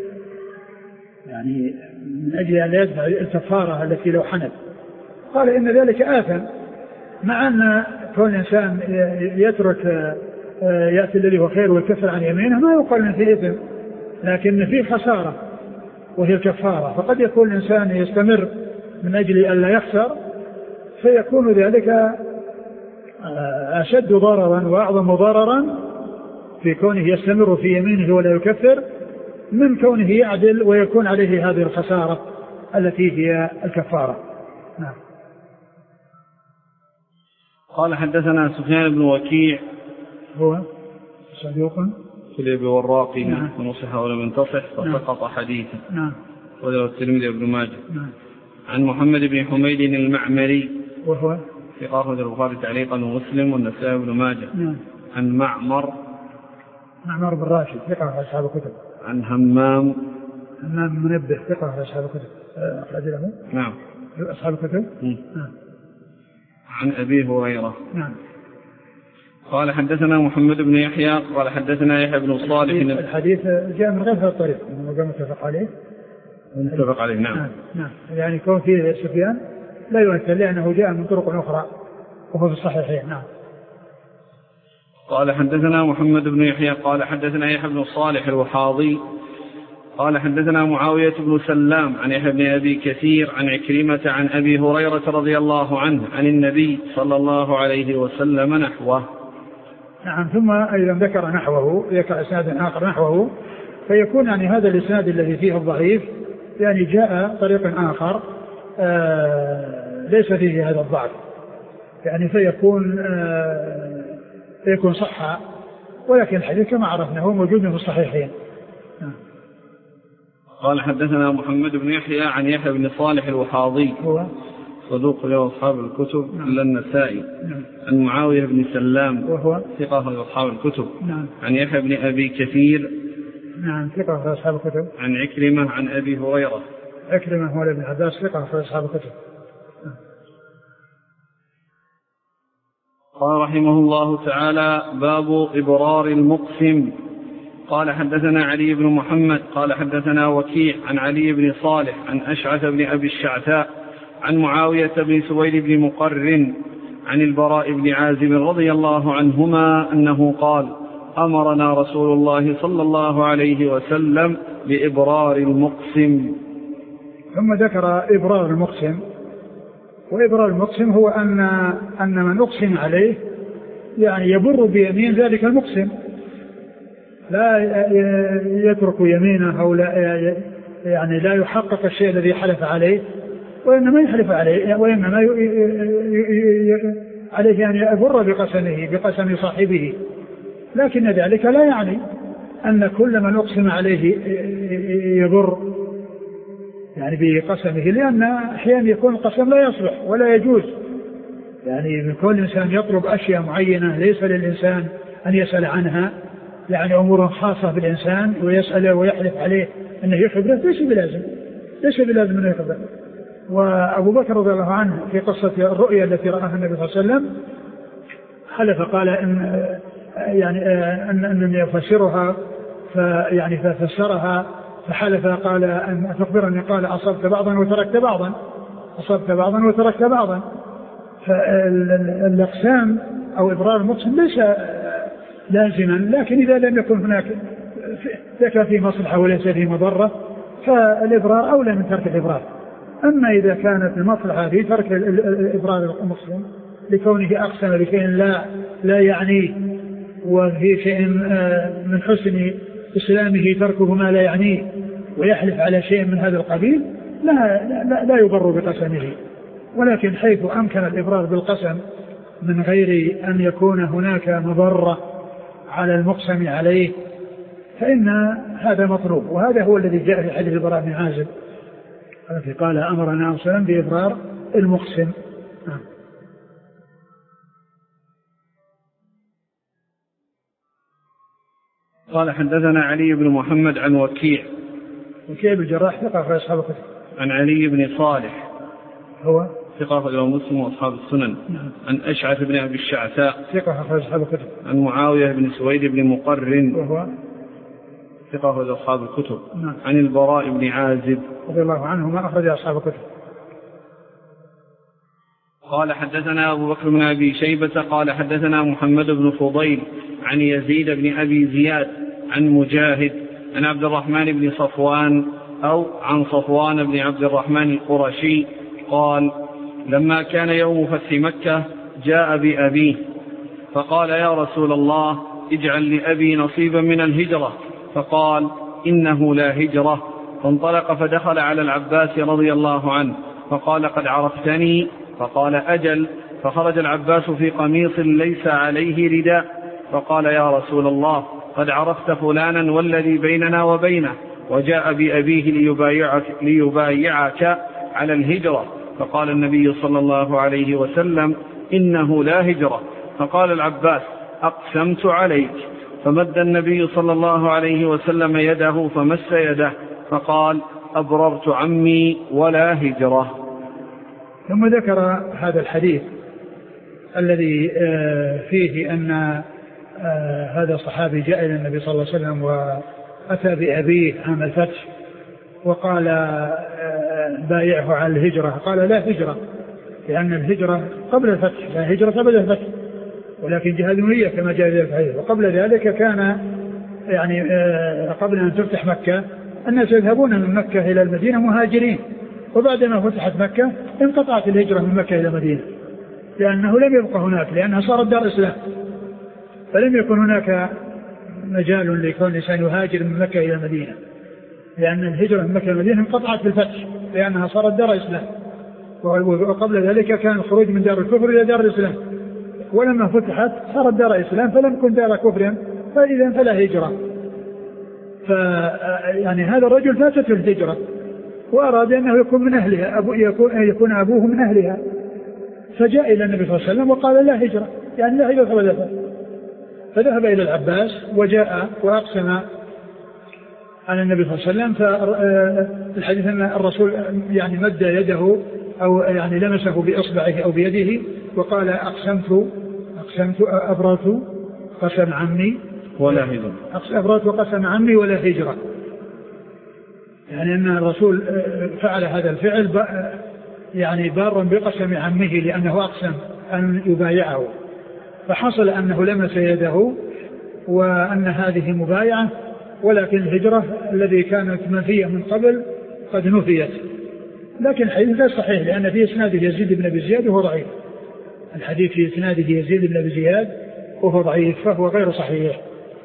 يعني من أجل أن لا يدفع الكفارة التي لو حنث. قال إن ذلك آثم، مع أن كون الإنسان يترك يأتي الذي هو خير ويكفر عن يمينه ما يقال إن فيه إثم، لكن فيه خسارة وهي الكفارة، فقد يكون الإنسان يستمر من أجل أن لا يخسر فيكون ذلك أشد ضررا وأعظم ضررا في كونه يستمر في يمينه ولا يكفر من كونه يعدل ويكون عليه هذه الخسارة التي هي الكفارة. نعم. قال حدثنا سفيان بن وكيع هو صديق كليب والراقي نعم. ونصح ولم ينتصح فسقط حديثا. نعم. وذو الترمذي وابن ماجه. نعم. عن محمد بن حميد المعمري وهو في أخرج البخاري تعليقا ومسلم والنسائي وابن ماجه. نعم. عن معمر بن راشد ثقة في أصحاب الكتب. عن همام منبه ثقة في أصحاب الكتب أخرج له. نعم. أصحاب الكتب. نعم. عن أبي هريرة. نعم. قال حدثنا محمد بن يحيى قال حدثنا يحيى بن صالح. الحديث جاء من غير هذا الطريق متفق عليه. متفق عليه. نعم. نعم. يعني كون فيه سفيان لا يؤثر لأنه جاء من طرق أخرى وهو في الصحيحين. نعم. قال حدثنا محمد بن يحيى قال حدثنا يحيى بن صالح الوحاضي قال حدثنا معاوية بن سلام عن يحيى بن أبي كثير عن عكرمة عن أبي هريرة رضي الله عنه عن النبي صلى الله عليه وسلم نحوه. نعم. ثم أيضا ذكر نحوه، ذكر إسناد آخر نحوه، فيكون يعني هذا الإسناد الذي فيه الضعيف يعني جاء طريق آخر ليس فيه هذا الضعف، يعني فيكون صحة، ولكن الحديث كما عرفناه موجود في الصحيحين. قال حدثنا محمد بن يحيى عن يحيى بن صالح الوحاضي هو صدوق له أصحاب الكتب إلا النسائي. عن معاوية بن سلام وهو ثقة في أصحاب الكتب. نعم. عن يحيى بن أبي كثير نعم ثقة في أصحاب الكتب. عن عكرمة عن أبي هريرة. عكرمة هو ابن عباس ثقة في أصحاب الكتب. قال رحمه الله تعالى باب إبرار المقسم. قال حدثنا علي بن محمد قال حدثنا وكيع عن علي بن صالح عن أشعث بن أبي الشعثاء عن معاوية بن سويد بن مقرن عن البراء بن عازب رضي الله عنهما أنه قال أمرنا رسول الله صلى الله عليه وسلم بإبرار المقسم. ثم ذكر إبرار المقسم، وإبرار المقسم هو أن من أقسم عليه يعني يبر بيمين ذلك المقسم، لا يترك يمينه أو يعني لا يحقق الشيء الذي حلف عليه، وإنما يحلف عليه، وإنما عليه أن يبر بقسم صاحبه، لكن ذلك لا يعني أن كل من أقسم عليه يبر يعني بقسمه، لأن أحيانا يكون القسم لا يصلح ولا يجوز، يعني من كل إنسان يطلب أشياء معينة ليس للإنسان أن يسأل عنها، يعني أمور خاصة بالإنسان ويسأله ويحلف عليه أنه يخبره، ليس بلازم أنه يخبره. وأبو بكر رضي الله عنه في قصة الرؤيا التي رآها النبي صلى الله عليه وسلم حلف قال أن يفسرها، فيعني ففسرها فحلف قال أن تخبرني، قال أصبت بعضا وتركت بعضا. فالأقسام أو إبرار المقسم ليس لازما، لكن إذا لم يكن هناك ذكر فيه مصلحة وليس فيه مضرة فالإبرار أولى من ترك الإبرار. أما إذا كانت المصلحة في ترك الإبرار المسلم لكونه أقسم بشيء لا يعنيه، وفي شيء من حسن إسلامه تركه ما لا يعنيه ويحلف على شيء من هذا القبيل لا يبر بقسمه. ولكن حيث أمكن الإبرار بالقسم من غير أن يكون هناك مضرة على المقسم عليه فإن هذا مطلوب، وهذا هو الذي جاء في حديث البراء بن عازب الذي قال أمرنا صلى الله عليه وسلم بإبرار المقسم. قال حدثنا علي بن محمد عن وكيع بن الجراح ثقة في أصحاب الكتب. عن علي بن صالح هو ثقة في مسلم وأصحاب السنن. عن أشعث بن أبي الشعثاء ثقة في أصحاب الكتب. عن معاوية بن سويد بن مقرن وهو ثقة في أصحاب الكتب. عن البراء بن عازب رضي الله عنه ما أخرج أصحاب الكتب. قال حدثنا أبو بكر بن أبي شيبة قال حدثنا محمد بن فضيل عن يزيد بن أبي زياد عن مجاهد عن عبد الرحمن بن صفوان أو عن صفوان بن عبد الرحمن القرشي قال لما كان يوم فتح مكة جاء بأبيه فقال يا رسول الله اجعل لأبي نصيبا من الهجرة، فقال إنه لا هجرة، فانطلق فدخل على العباس رضي الله عنه فقال قد عرفتني؟ فقال أجل، فخرج العباس في قميص ليس عليه رداء فقال يا رسول الله قد عرفت فلانا والذي بيننا وبينه، وجاء بأبيه ليبايعك على الهجرة، فقال النبي صلى الله عليه وسلم إنه لا هجرة، فقال العباس أقسمت عليك، فمد النبي صلى الله عليه وسلم يده فمس يده فقال أبررت عمي ولا هجرة. ثم ذكر هذا الحديث الذي فيه أن هذا الصحابي جاء إلى النبي صلى الله عليه وسلم وأتى بأبيه عام الفتح وقال بايعه على الهجرة، قال لا هجرة، لأن الهجرة قبل الفتح، لا هجرة قبل الفتح ولكن جهاد نية كما جاء ذلك الحديث. وقبل ذلك كان يعني قبل أن تفتح مكة الناس يذهبون من مكة إلى المدينة مهاجرين، وبعدما فتحت مكة انقطعت الهجرة من مكة إلى المدينة لأنه لم يبقى هناك، لأنها صارت دار إسلام، فلم يكن هناك مجال لكون الإنسان يهاجر من مكة إلى المدينة، لأن الهجرة من مكة إلى المدينة انقطعت بالفتح لأنها صارت دار إسلام. وقبل ذلك كان الخروج من دار الكفر إلى دار الإسلام، ولما فتحت صارت دار إسلام فلم يكن دار كفر، فإذا فلا هجرة. يعني هذا الرجل فاتته الهجرة وأراد أنه يكون من أهلها، يكون أبوه من أهلها، فجاء إلى النبي صلى الله عليه وسلم وقال لا هجرة، يعني لا هجرة ولا فتح. فذهب إلى العباس وجاء وأقسم على النبي صلى الله عليه وسلم. فالحديث أن الرسول يعني مد يده أو يعني لمسه بإصبعه أو بيده وقال أقسمت أبررت قسم عمي ولا هجرة، أبررت قسم عمي ولا هجرة، يعني أن الرسول فعل هذا الفعل يعني بارا بقسم عمه لأنه أقسم أن يبايعه، فحصل أنه لمس يده وأن هذه مبايعة، ولكن الهجرة الذي كانت منفية من قبل قد نفيت. لكن الحديث غير صحيح لأن في إسناده يزيد بن أبي زياد وهو ضعيف، الحديث في إسناده يزيد بن أبي زياد وهو ضعيف فهو غير صحيح.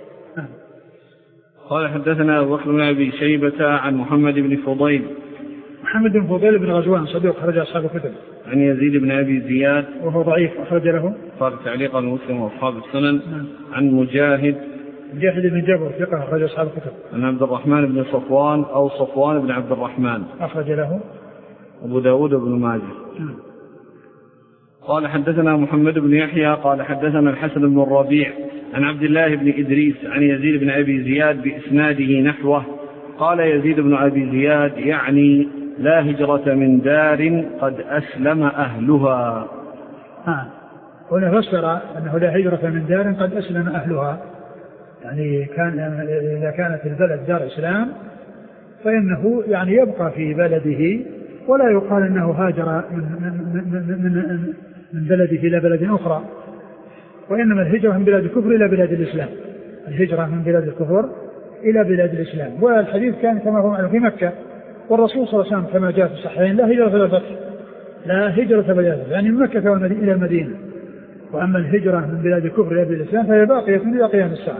قال حدثنا أبو بكر بن أبي شيبة عن محمد بن فضيل. محمد بن فضيل بن غزوان صدوق خرج أصحاب الكتب. عن يزيد بن أبي زياد وهو ضعيف أخرج له قال تعليقا مسلم وأصحاب السنن. عن مجاهد بن جبر ثقة أخرج أصحاب الكتب. عن عبد الرحمن بن صفوان أو صفوان بن عبد الرحمن أخرج له أبو داود بن ماجه. قال حدثنا محمد بن يحيى قال حدثنا الحسن بن الربيع عن عبد الله بن إدريس عن يزيد بن أبي زياد بإسناده نحوه. قال يزيد بن أبي زياد يعني لا هجرة من دار قد أسلم أهلها. هنا فسر أنه لا هجرة من دار قد أسلم أهلها، يعني إذا كانت البلد دار إسلام فإنه يعني يبقى في بلده ولا يقال أنه هاجر من بلده إلى بلد أخرى، وإنما الهجرة من بلاد الكفر إلى بلاد الإسلام، الهجرة من بلاد الكفر إلى بلاد الإسلام. والحديث كان كما هو معلوم في مكة، والرسول صلى الله عليه وسلم كما جاء في الصحيحين لا هجرة ولا فتح، لا هجرة ولا فتح، يعني من مكة إلى المدينة. وأما الهجرة من بلاد الكفر إلى بلاد الإسلام فهي باقية إلى قيام الساعة.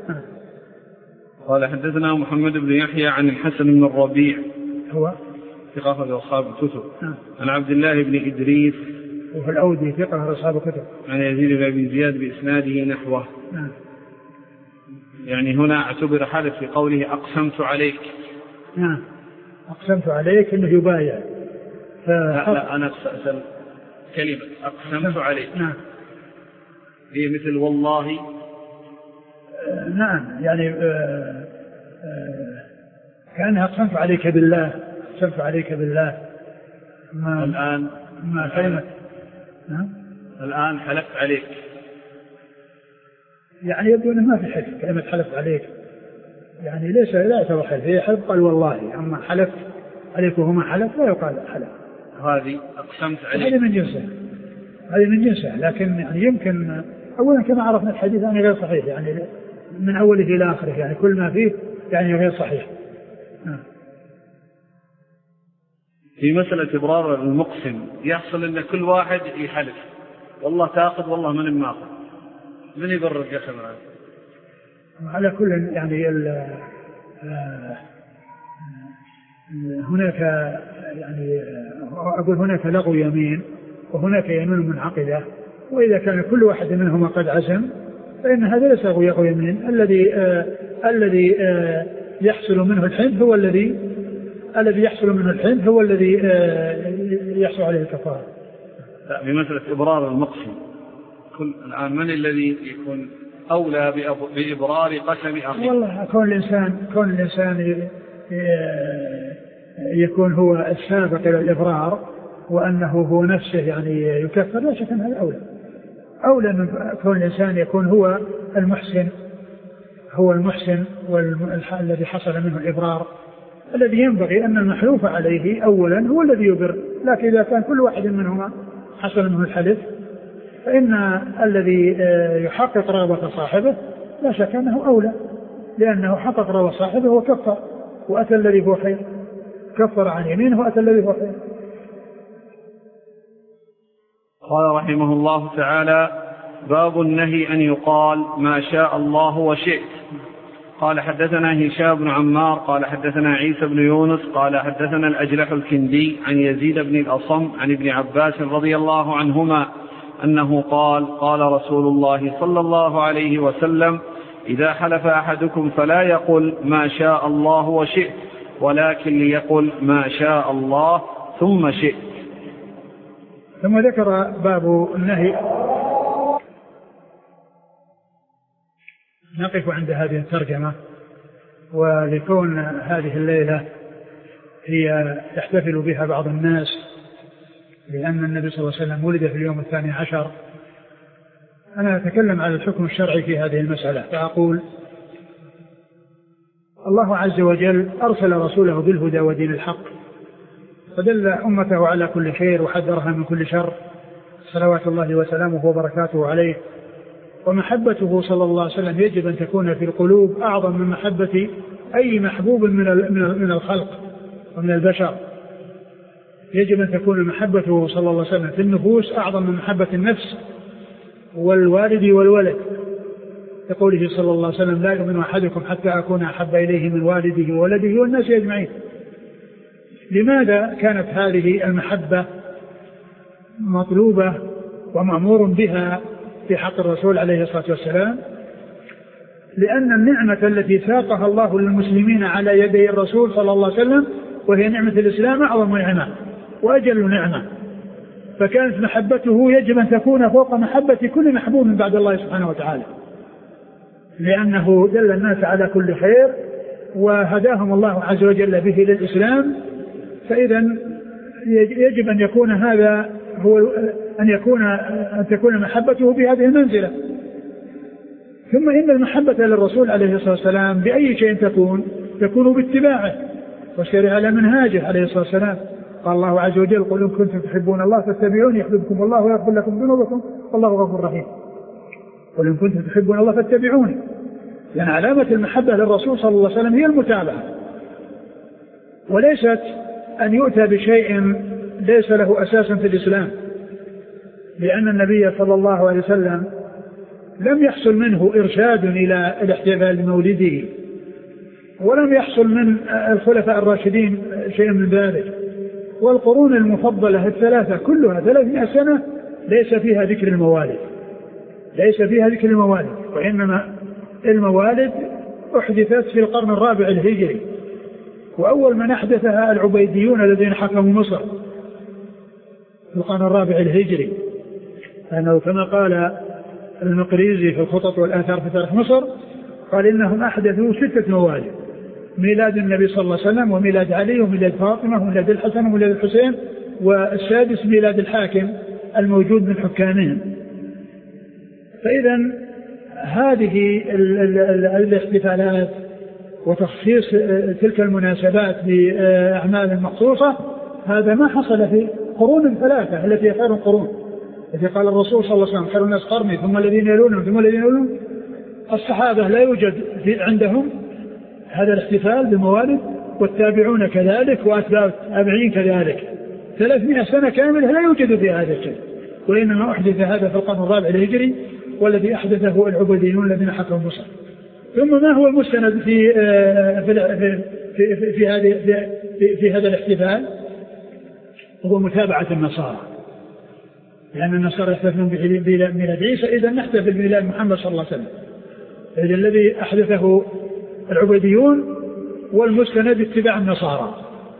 قال حدثنا محمد بن يحيى عن الحسن بن الربيع هو ثقة أصحاب الكتب عن عبد الله بن إدريس وفي الأودي ثقة أصحاب الكتب عن يزيد بن أبي زياد بإسناده نحوه. يعني هنا اعتبر حلف في قوله أقسمت عليك. أقسمت عليك إنه يبايع. لا أنا أسأل كلمة أقسمت عليك. هي مثل والله. نعم يعني كأنها أقسمت عليك بالله، أقسمت عليك بالله. الآن ما كلمة الآن حلفت عليك، يعني يبدو أنه ما في حلف. كلمة حلفت عليك يعني لا يعتبر حلف، هي حلف قال والله. أما حلفت عليك وهما حلف لا يقال حلف. هذه أقسمت عليك هذه من جنسه، لكن يعني يمكن أولا كما عرفنا الحديث يعني غير صحيح، يعني من أوله إلى آخره يعني كل ما فيه يعني غير صحيح. في مسألة إبرار المقسم يحصل أن كل واحد يحلف والله تأخذ والله من ما أخذ، من يبرر قسم على كل يعني هناك يعني أقول هناك لغو يمين وهناك يمين منعقدة، وإذا كان كل واحد منهما قد عزم فإن هذا ليس لغو يمين. الذي يحصل منه الحنث هو الذي يحصل منه الحنث هو الذي يحصل عليه الكفارة. لا بمسألة إبرار المقسم الآن من الذي يكون أولى بإبرار قسم أخيه؟ والله كون الإنسان يكون هو السابق إلى الإبرار وأنه هو نفسه يعني يكفر، لا شك أن هذا أولى من كون الإنسان يكون هو المحسن والذي حصل منه الإبرار. الذي ينبغي أن المحلوف عليه أولا هو الذي يبر، لكن إذا كان كل واحد منهما حصل منه الحلف فإن الذي يحقق رغبة صاحبه لا شك أنه أولى، لأنه حقق رغبة صاحبه وكفر وأتى الذي هو خير، كفر عن يمينه وأتى الذي هو خير. قال رحمه الله تعالى: باب النهي أن يقال ما شاء الله وشئت. قال حدثنا هشام بن عمار قال حدثنا عيسى بن يونس قال حدثنا الأجلح الكندي عن يزيد بن الأصم عن ابن عباس رضي الله عنهما أنه قال: قال رسول الله صلى الله عليه وسلم: إذا حلف أحدكم فلا يقل ما شاء الله وشئت، ولكن ليقل ما شاء الله ثم شئت. ثم ذكر باب النهي. نقف عند هذه الترجمة، ولكون هذه الليلة هي يحتفل بها بعض الناس لأن النبي صلى الله عليه وسلم ولد في اليوم 12، أنا أتكلم على الحكم الشرعي في هذه المسألة، فأقول: الله عز وجل أرسل رسوله بالهدى ودين الحق، فدل أمته على كل خير وحذرها من كل شر، صلوات الله وسلامه وبركاته عليه. ومحبته صلى الله عليه وسلم يجب أن تكون في القلوب أعظم من محبة أي محبوب من الخلق ومن البشر. يجب أن تكون محبته صلى الله عليه وسلم في النفوس أعظم من محبة النفس والوالد والولد، يقوله صلى الله عليه وسلم: لا يؤمن أحدكم حتى أكون أحب إليه من والده وولده والناس أجمعين. لماذا كانت هذه المحبة مطلوبة ومأمور بها في حق الرسول عليه الصلاة والسلام؟ لأن النعمة التي ساقها الله للمسلمين على يدي الرسول صلى الله عليه وسلم وهي نعمة الإسلام أعظم نعمة وأجل نعمة، فكانت محبته يجب أن تكون فوق محبة كل محبوب من بعد الله سبحانه وتعالى، لأنه دل الناس على كل خير وهداهم الله عز وجل به للإسلام. فإذا يجب أن يكون هذا هو أن تكون محبته بهذه المنزلة. ثم إن المحبة للرسول عليه الصلاة والسلام بأي شيء تكون باتباعه والسير على منهاجه عليه الصلاة والسلام. قال الله عز وجل: قل إن كنتم تحبون الله فاتبعوني يحببكم الله ويغفر لكم ذنوبكم والله غفور رحيم. قل إن كنتم تحبون الله فاتبعوني. يعني علامة المحبة للرسول صلى الله عليه وسلم هي المتابعة، وليست أن يؤتى بشيء ليس له أساس في الإسلام، لأن النبي صلى الله عليه وسلم لم يحصل منه إرشاد إلى الاحتفال بمولده، ولم يحصل من الخلفاء الراشدين شيء من ذلك. والقرون المفضلة الثلاثة كلها 300 سنة ليس فيها ذكر الموالد، ليس فيها ذكر الموالد، وإنما الموالد أحدثت في القرن الرابع الهجري، وأول من أحدثها العبيديون الذين حكموا مصر في القرن الرابع الهجري، لأنه كما قال المقريزي في الخطط والآثار في تاريخ مصر قال إنهم أحدثوا 6 موالد: ميلاد النبي صلى الله عليه وسلم، وميلاد علي، وميلاد فاطمة، وميلاد الحسن، وميلاد الحسين، والسادس ميلاد الحاكم الموجود من حكامهم. فإذا هذه الاحتفالات وتخصيص تلك المناسبات بأعمال مخصوصة هذا ما حصل في قرون ثلاثة التي خير القرون، التي قال الرسول صلى الله عليه وسلم: خير الناس قرني ثم الذين يلونهم ثم الذين يلونهم. الصحابة لا يوجد عندهم هذا الاحتفال بموالد، والتابعون كذلك، وأتباع التابعين كذلك. 300 سنة كاملة لا يوجد في هذا الشيء، وإنما أحدث هذا في القرن الرابع الهجري، والذي أحدثه العبيديون الذين حكموا مصر. ثم ما هو المستند في هذا الاحتفال؟ هو متابعة النصارى، لأن النصارى يحتفلون بميلاد عيسى، إذا نحتفل بميلاد محمد صلى الله عليه وسلم. إذا الذي أحدثه العبيديون، والمستند اتباع النصارى.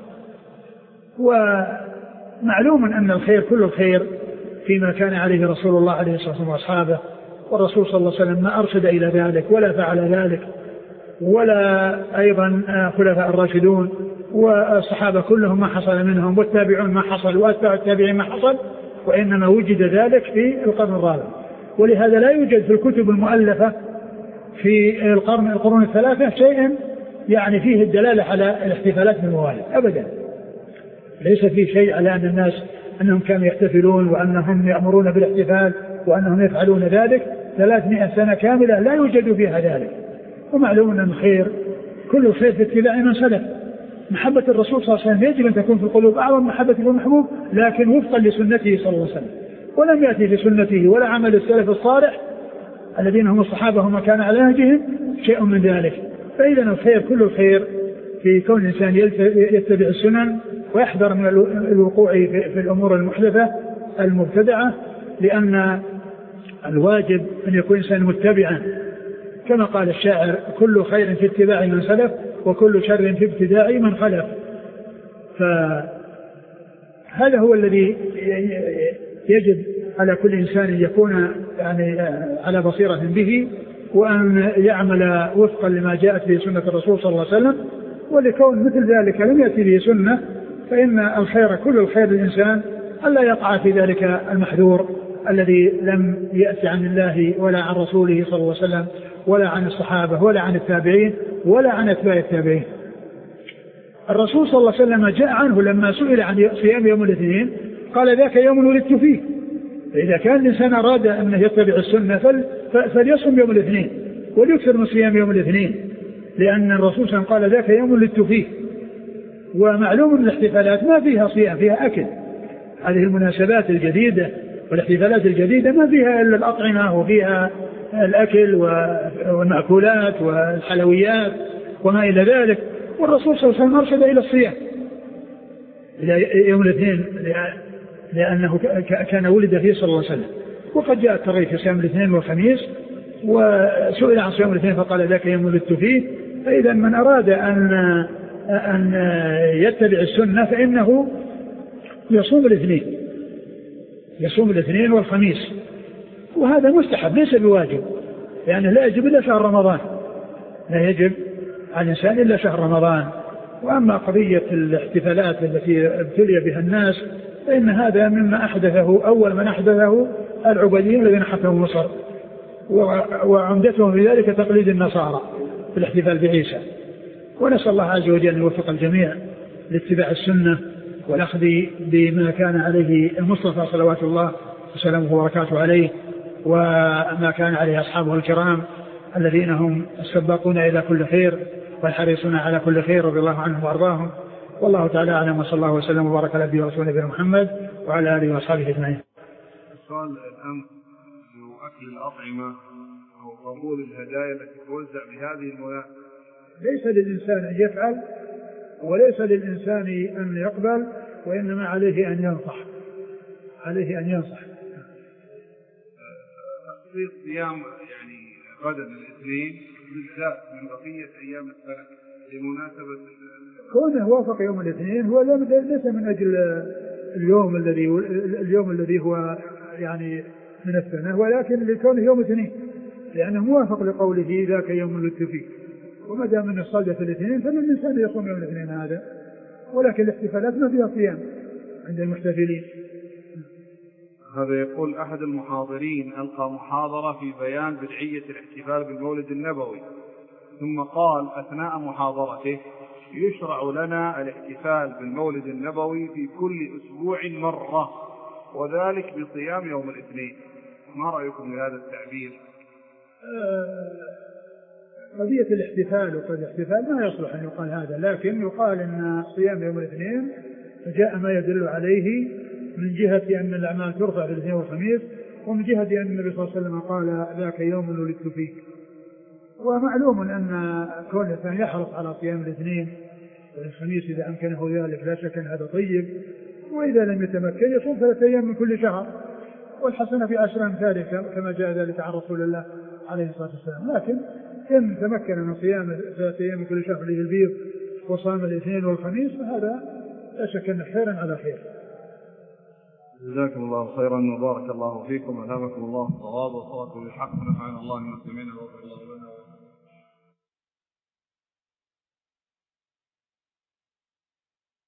ومعلوم أن الخير كل الخير فيما كان عليه رسول الله عليه الصلاة والسلام وأصحابه، والرسول صلى الله عليه وسلم ما أرشد إلى ذلك ولا فعل ذلك، ولا أيضا خلفاء الراشدون والصحابة كلهم ما حصل منهم، والتابعون ما حصل، وأتباع التابعين ما حصل، وإنما وجد ذلك في القرن الرابع. ولهذا لا يوجد في الكتب المؤلفة في القرون الثلاثة شيء يعني فيه الدلالة على الاحتفالات بالموالد أبدا. ليس فيه شيء على أن الناس أنهم كانوا يحتفلون وأنهم يأمرون بالاحتفال وأنهم يفعلون ذلك. 300 سنة كاملة لا يوجد فيها ذلك. ومعلوم أن الخير كل الخير في اتباع من سلف. محبة الرسول صلى الله عليه وسلم يجب أن تكون في القلوب أعظم محبة المحبوب، لكن وفقا لسنته صلى الله عليه وسلم، ولم يأتي في سنته ولا عمل السلف الصالح الذين هم الصحابة وما كان على نهجهم شيء من ذلك. فإذا الخير كل الخير في كون الإنسان يتبع السنن ويحذر من الوقوع في الأمور المحدثة المبتدعة، لأن الواجب أن يكون إنسان متبعا، كما قال الشاعر: كل خير في اتباع من سلف، وكل شر في ابتداع من خلف. فهذا هو الذي يجب على كل إنسان أن يكون يعني على بصيرة به، وأن يعمل وفقا لما جاءت به سنة الرسول صلى الله عليه وسلم. ولكون مثل ذلك لم يأتي به سنة، فإن الخير كل الخير للإنسان ألا يقع في ذلك المحذور الذي لم يأتي عن الله ولا عن رسوله صلى الله عليه وسلم، ولا عن الصحابة، ولا عن التابعين، ولا عن أتباع التابعين. الرسول صلى الله عليه وسلم جاء عنه لما سئل عن صيام يوم الاثنين قال: ذاك يوم ولدت فيه. فإذا كان الإنسان أراد أن يتبع السنة فليصم يوم الاثنين وليكثر من صيام يوم الاثنين، لأن الرسول صلى الله عليه وسلم قال: ذاك يوم ولدت فيه. ومعلوم أن الاحتفالات ما فيها صيام، فيها أكل. هذه المناسبات الجديدة والاحتفالات الجديدة ما فيها إلا الأطعمة، وفيها الأكل والمأكولات والحلويات وما إلى ذلك. والرسول صلى الله عليه وسلم أرشد إلى الصيام إلى يوم الاثنين، لأنه كان ولد فيه صلى الله عليه وسلم. وقد جاء الترغيب في صيام الاثنين والخميس، وسئل عن صيام الاثنين فقال: ذاك يوم ولدت فيه. فإذا من أراد أن يتبع السنة فإنه يصوم الاثنين، يصوم الاثنين والخميس، وهذا مستحب ليس بواجب، لأنه لا يجب إلا شهر رمضان، لا يجب على الإنسان إلا شهر رمضان. وأما قضية الاحتفالات التي ابتلي بها الناس فإن هذا مما أحدثه أول من أحدثه العبيديون الذين حكموا مصر، وعمدتهم في ذلك تقليد النصارى في الاحتفال بعيسى. ونسأل الله عز وجل أن يوفق الجميع لاتباع السنة والأخذ بما كان عليه المصطفى صلوات الله وسلامه وبركاته عليه، وما كان عليه أصحابه الكرام الذين هم السباقون إلى كل خير والحريصون على كل خير رضي الله عنهم وأرضاهم. والله تعالى أعلم، وصلى الله وسلم وبارك على نبينا ورسوله نبينا محمد وعلى آله وأصحابه أجمعين. السؤال الآن أكل الأطعمة أو قبول الهدايا التي توزع بهذه المناسبة، ليس للإنسان أن يفعل وليس للإنسان أن يقبل، وإنما عليه أن ينصح، عليه أن ينصح. تخصيص صيام يعني غدا الاثنين بالذات من بقية أيام السنة لمناسبة كونه وافق يوم الاثنين هو ليس من أجل اليوم الذي هو يعني من السنة، ولكن لكونه يوم الاثنين، لأنه موافق لقوله ذاك يوم ولدت فيه، وما دام من الصلدة الاثنين فمن الإنسان يصوم يوم الاثنين هذا، ولكن الاحتفالات ما فيها صيام عند المحتفلين. هذا يقول أحد المحاضرين ألقى محاضرة في بيان بدعية الاحتفال بالمولد النبوي، ثم قال أثناء محاضرته يشرع لنا الاحتفال بالمولد النبوي في كل أسبوع مرة، وذلك بصيام يوم الاثنين. ما رأيكم بهذا التعبير؟ قضية الاحتفال وقضية الاحتفال ما يصلح أن يقال هذا، لكن يقال أن صيام يوم الاثنين فجاء ما يدل عليه من جهة أن الأعمال ترفع في الاثنين والخميس، ومن جهة أن النبي صلى الله عليه وسلم قال ذاك يوم ولدت فيه. ومعلوم أن كون الإنسان يحرص على صيام الاثنين والخميس إذا أمكنه ذلك لا شك أن هذا طيب، وإذا لم يتمكن يصوم 3 أيام من كل شهر، والحسنة في 10 أمثالها كما جاء ذلك عن رسول الله عليه الصلاة والسلام. لكن إن تمكن من صيام 3 أيام من كل شهر اللي البيض وصام الاثنين والخميس فهذا لا شك أن خيرا على خير. جزاكم الله خيرا وبارك الله فيكم، ألهمكم الله الصواب وصواب بالحق ونفعنا الله بما سمعنا وغفر الله لنا.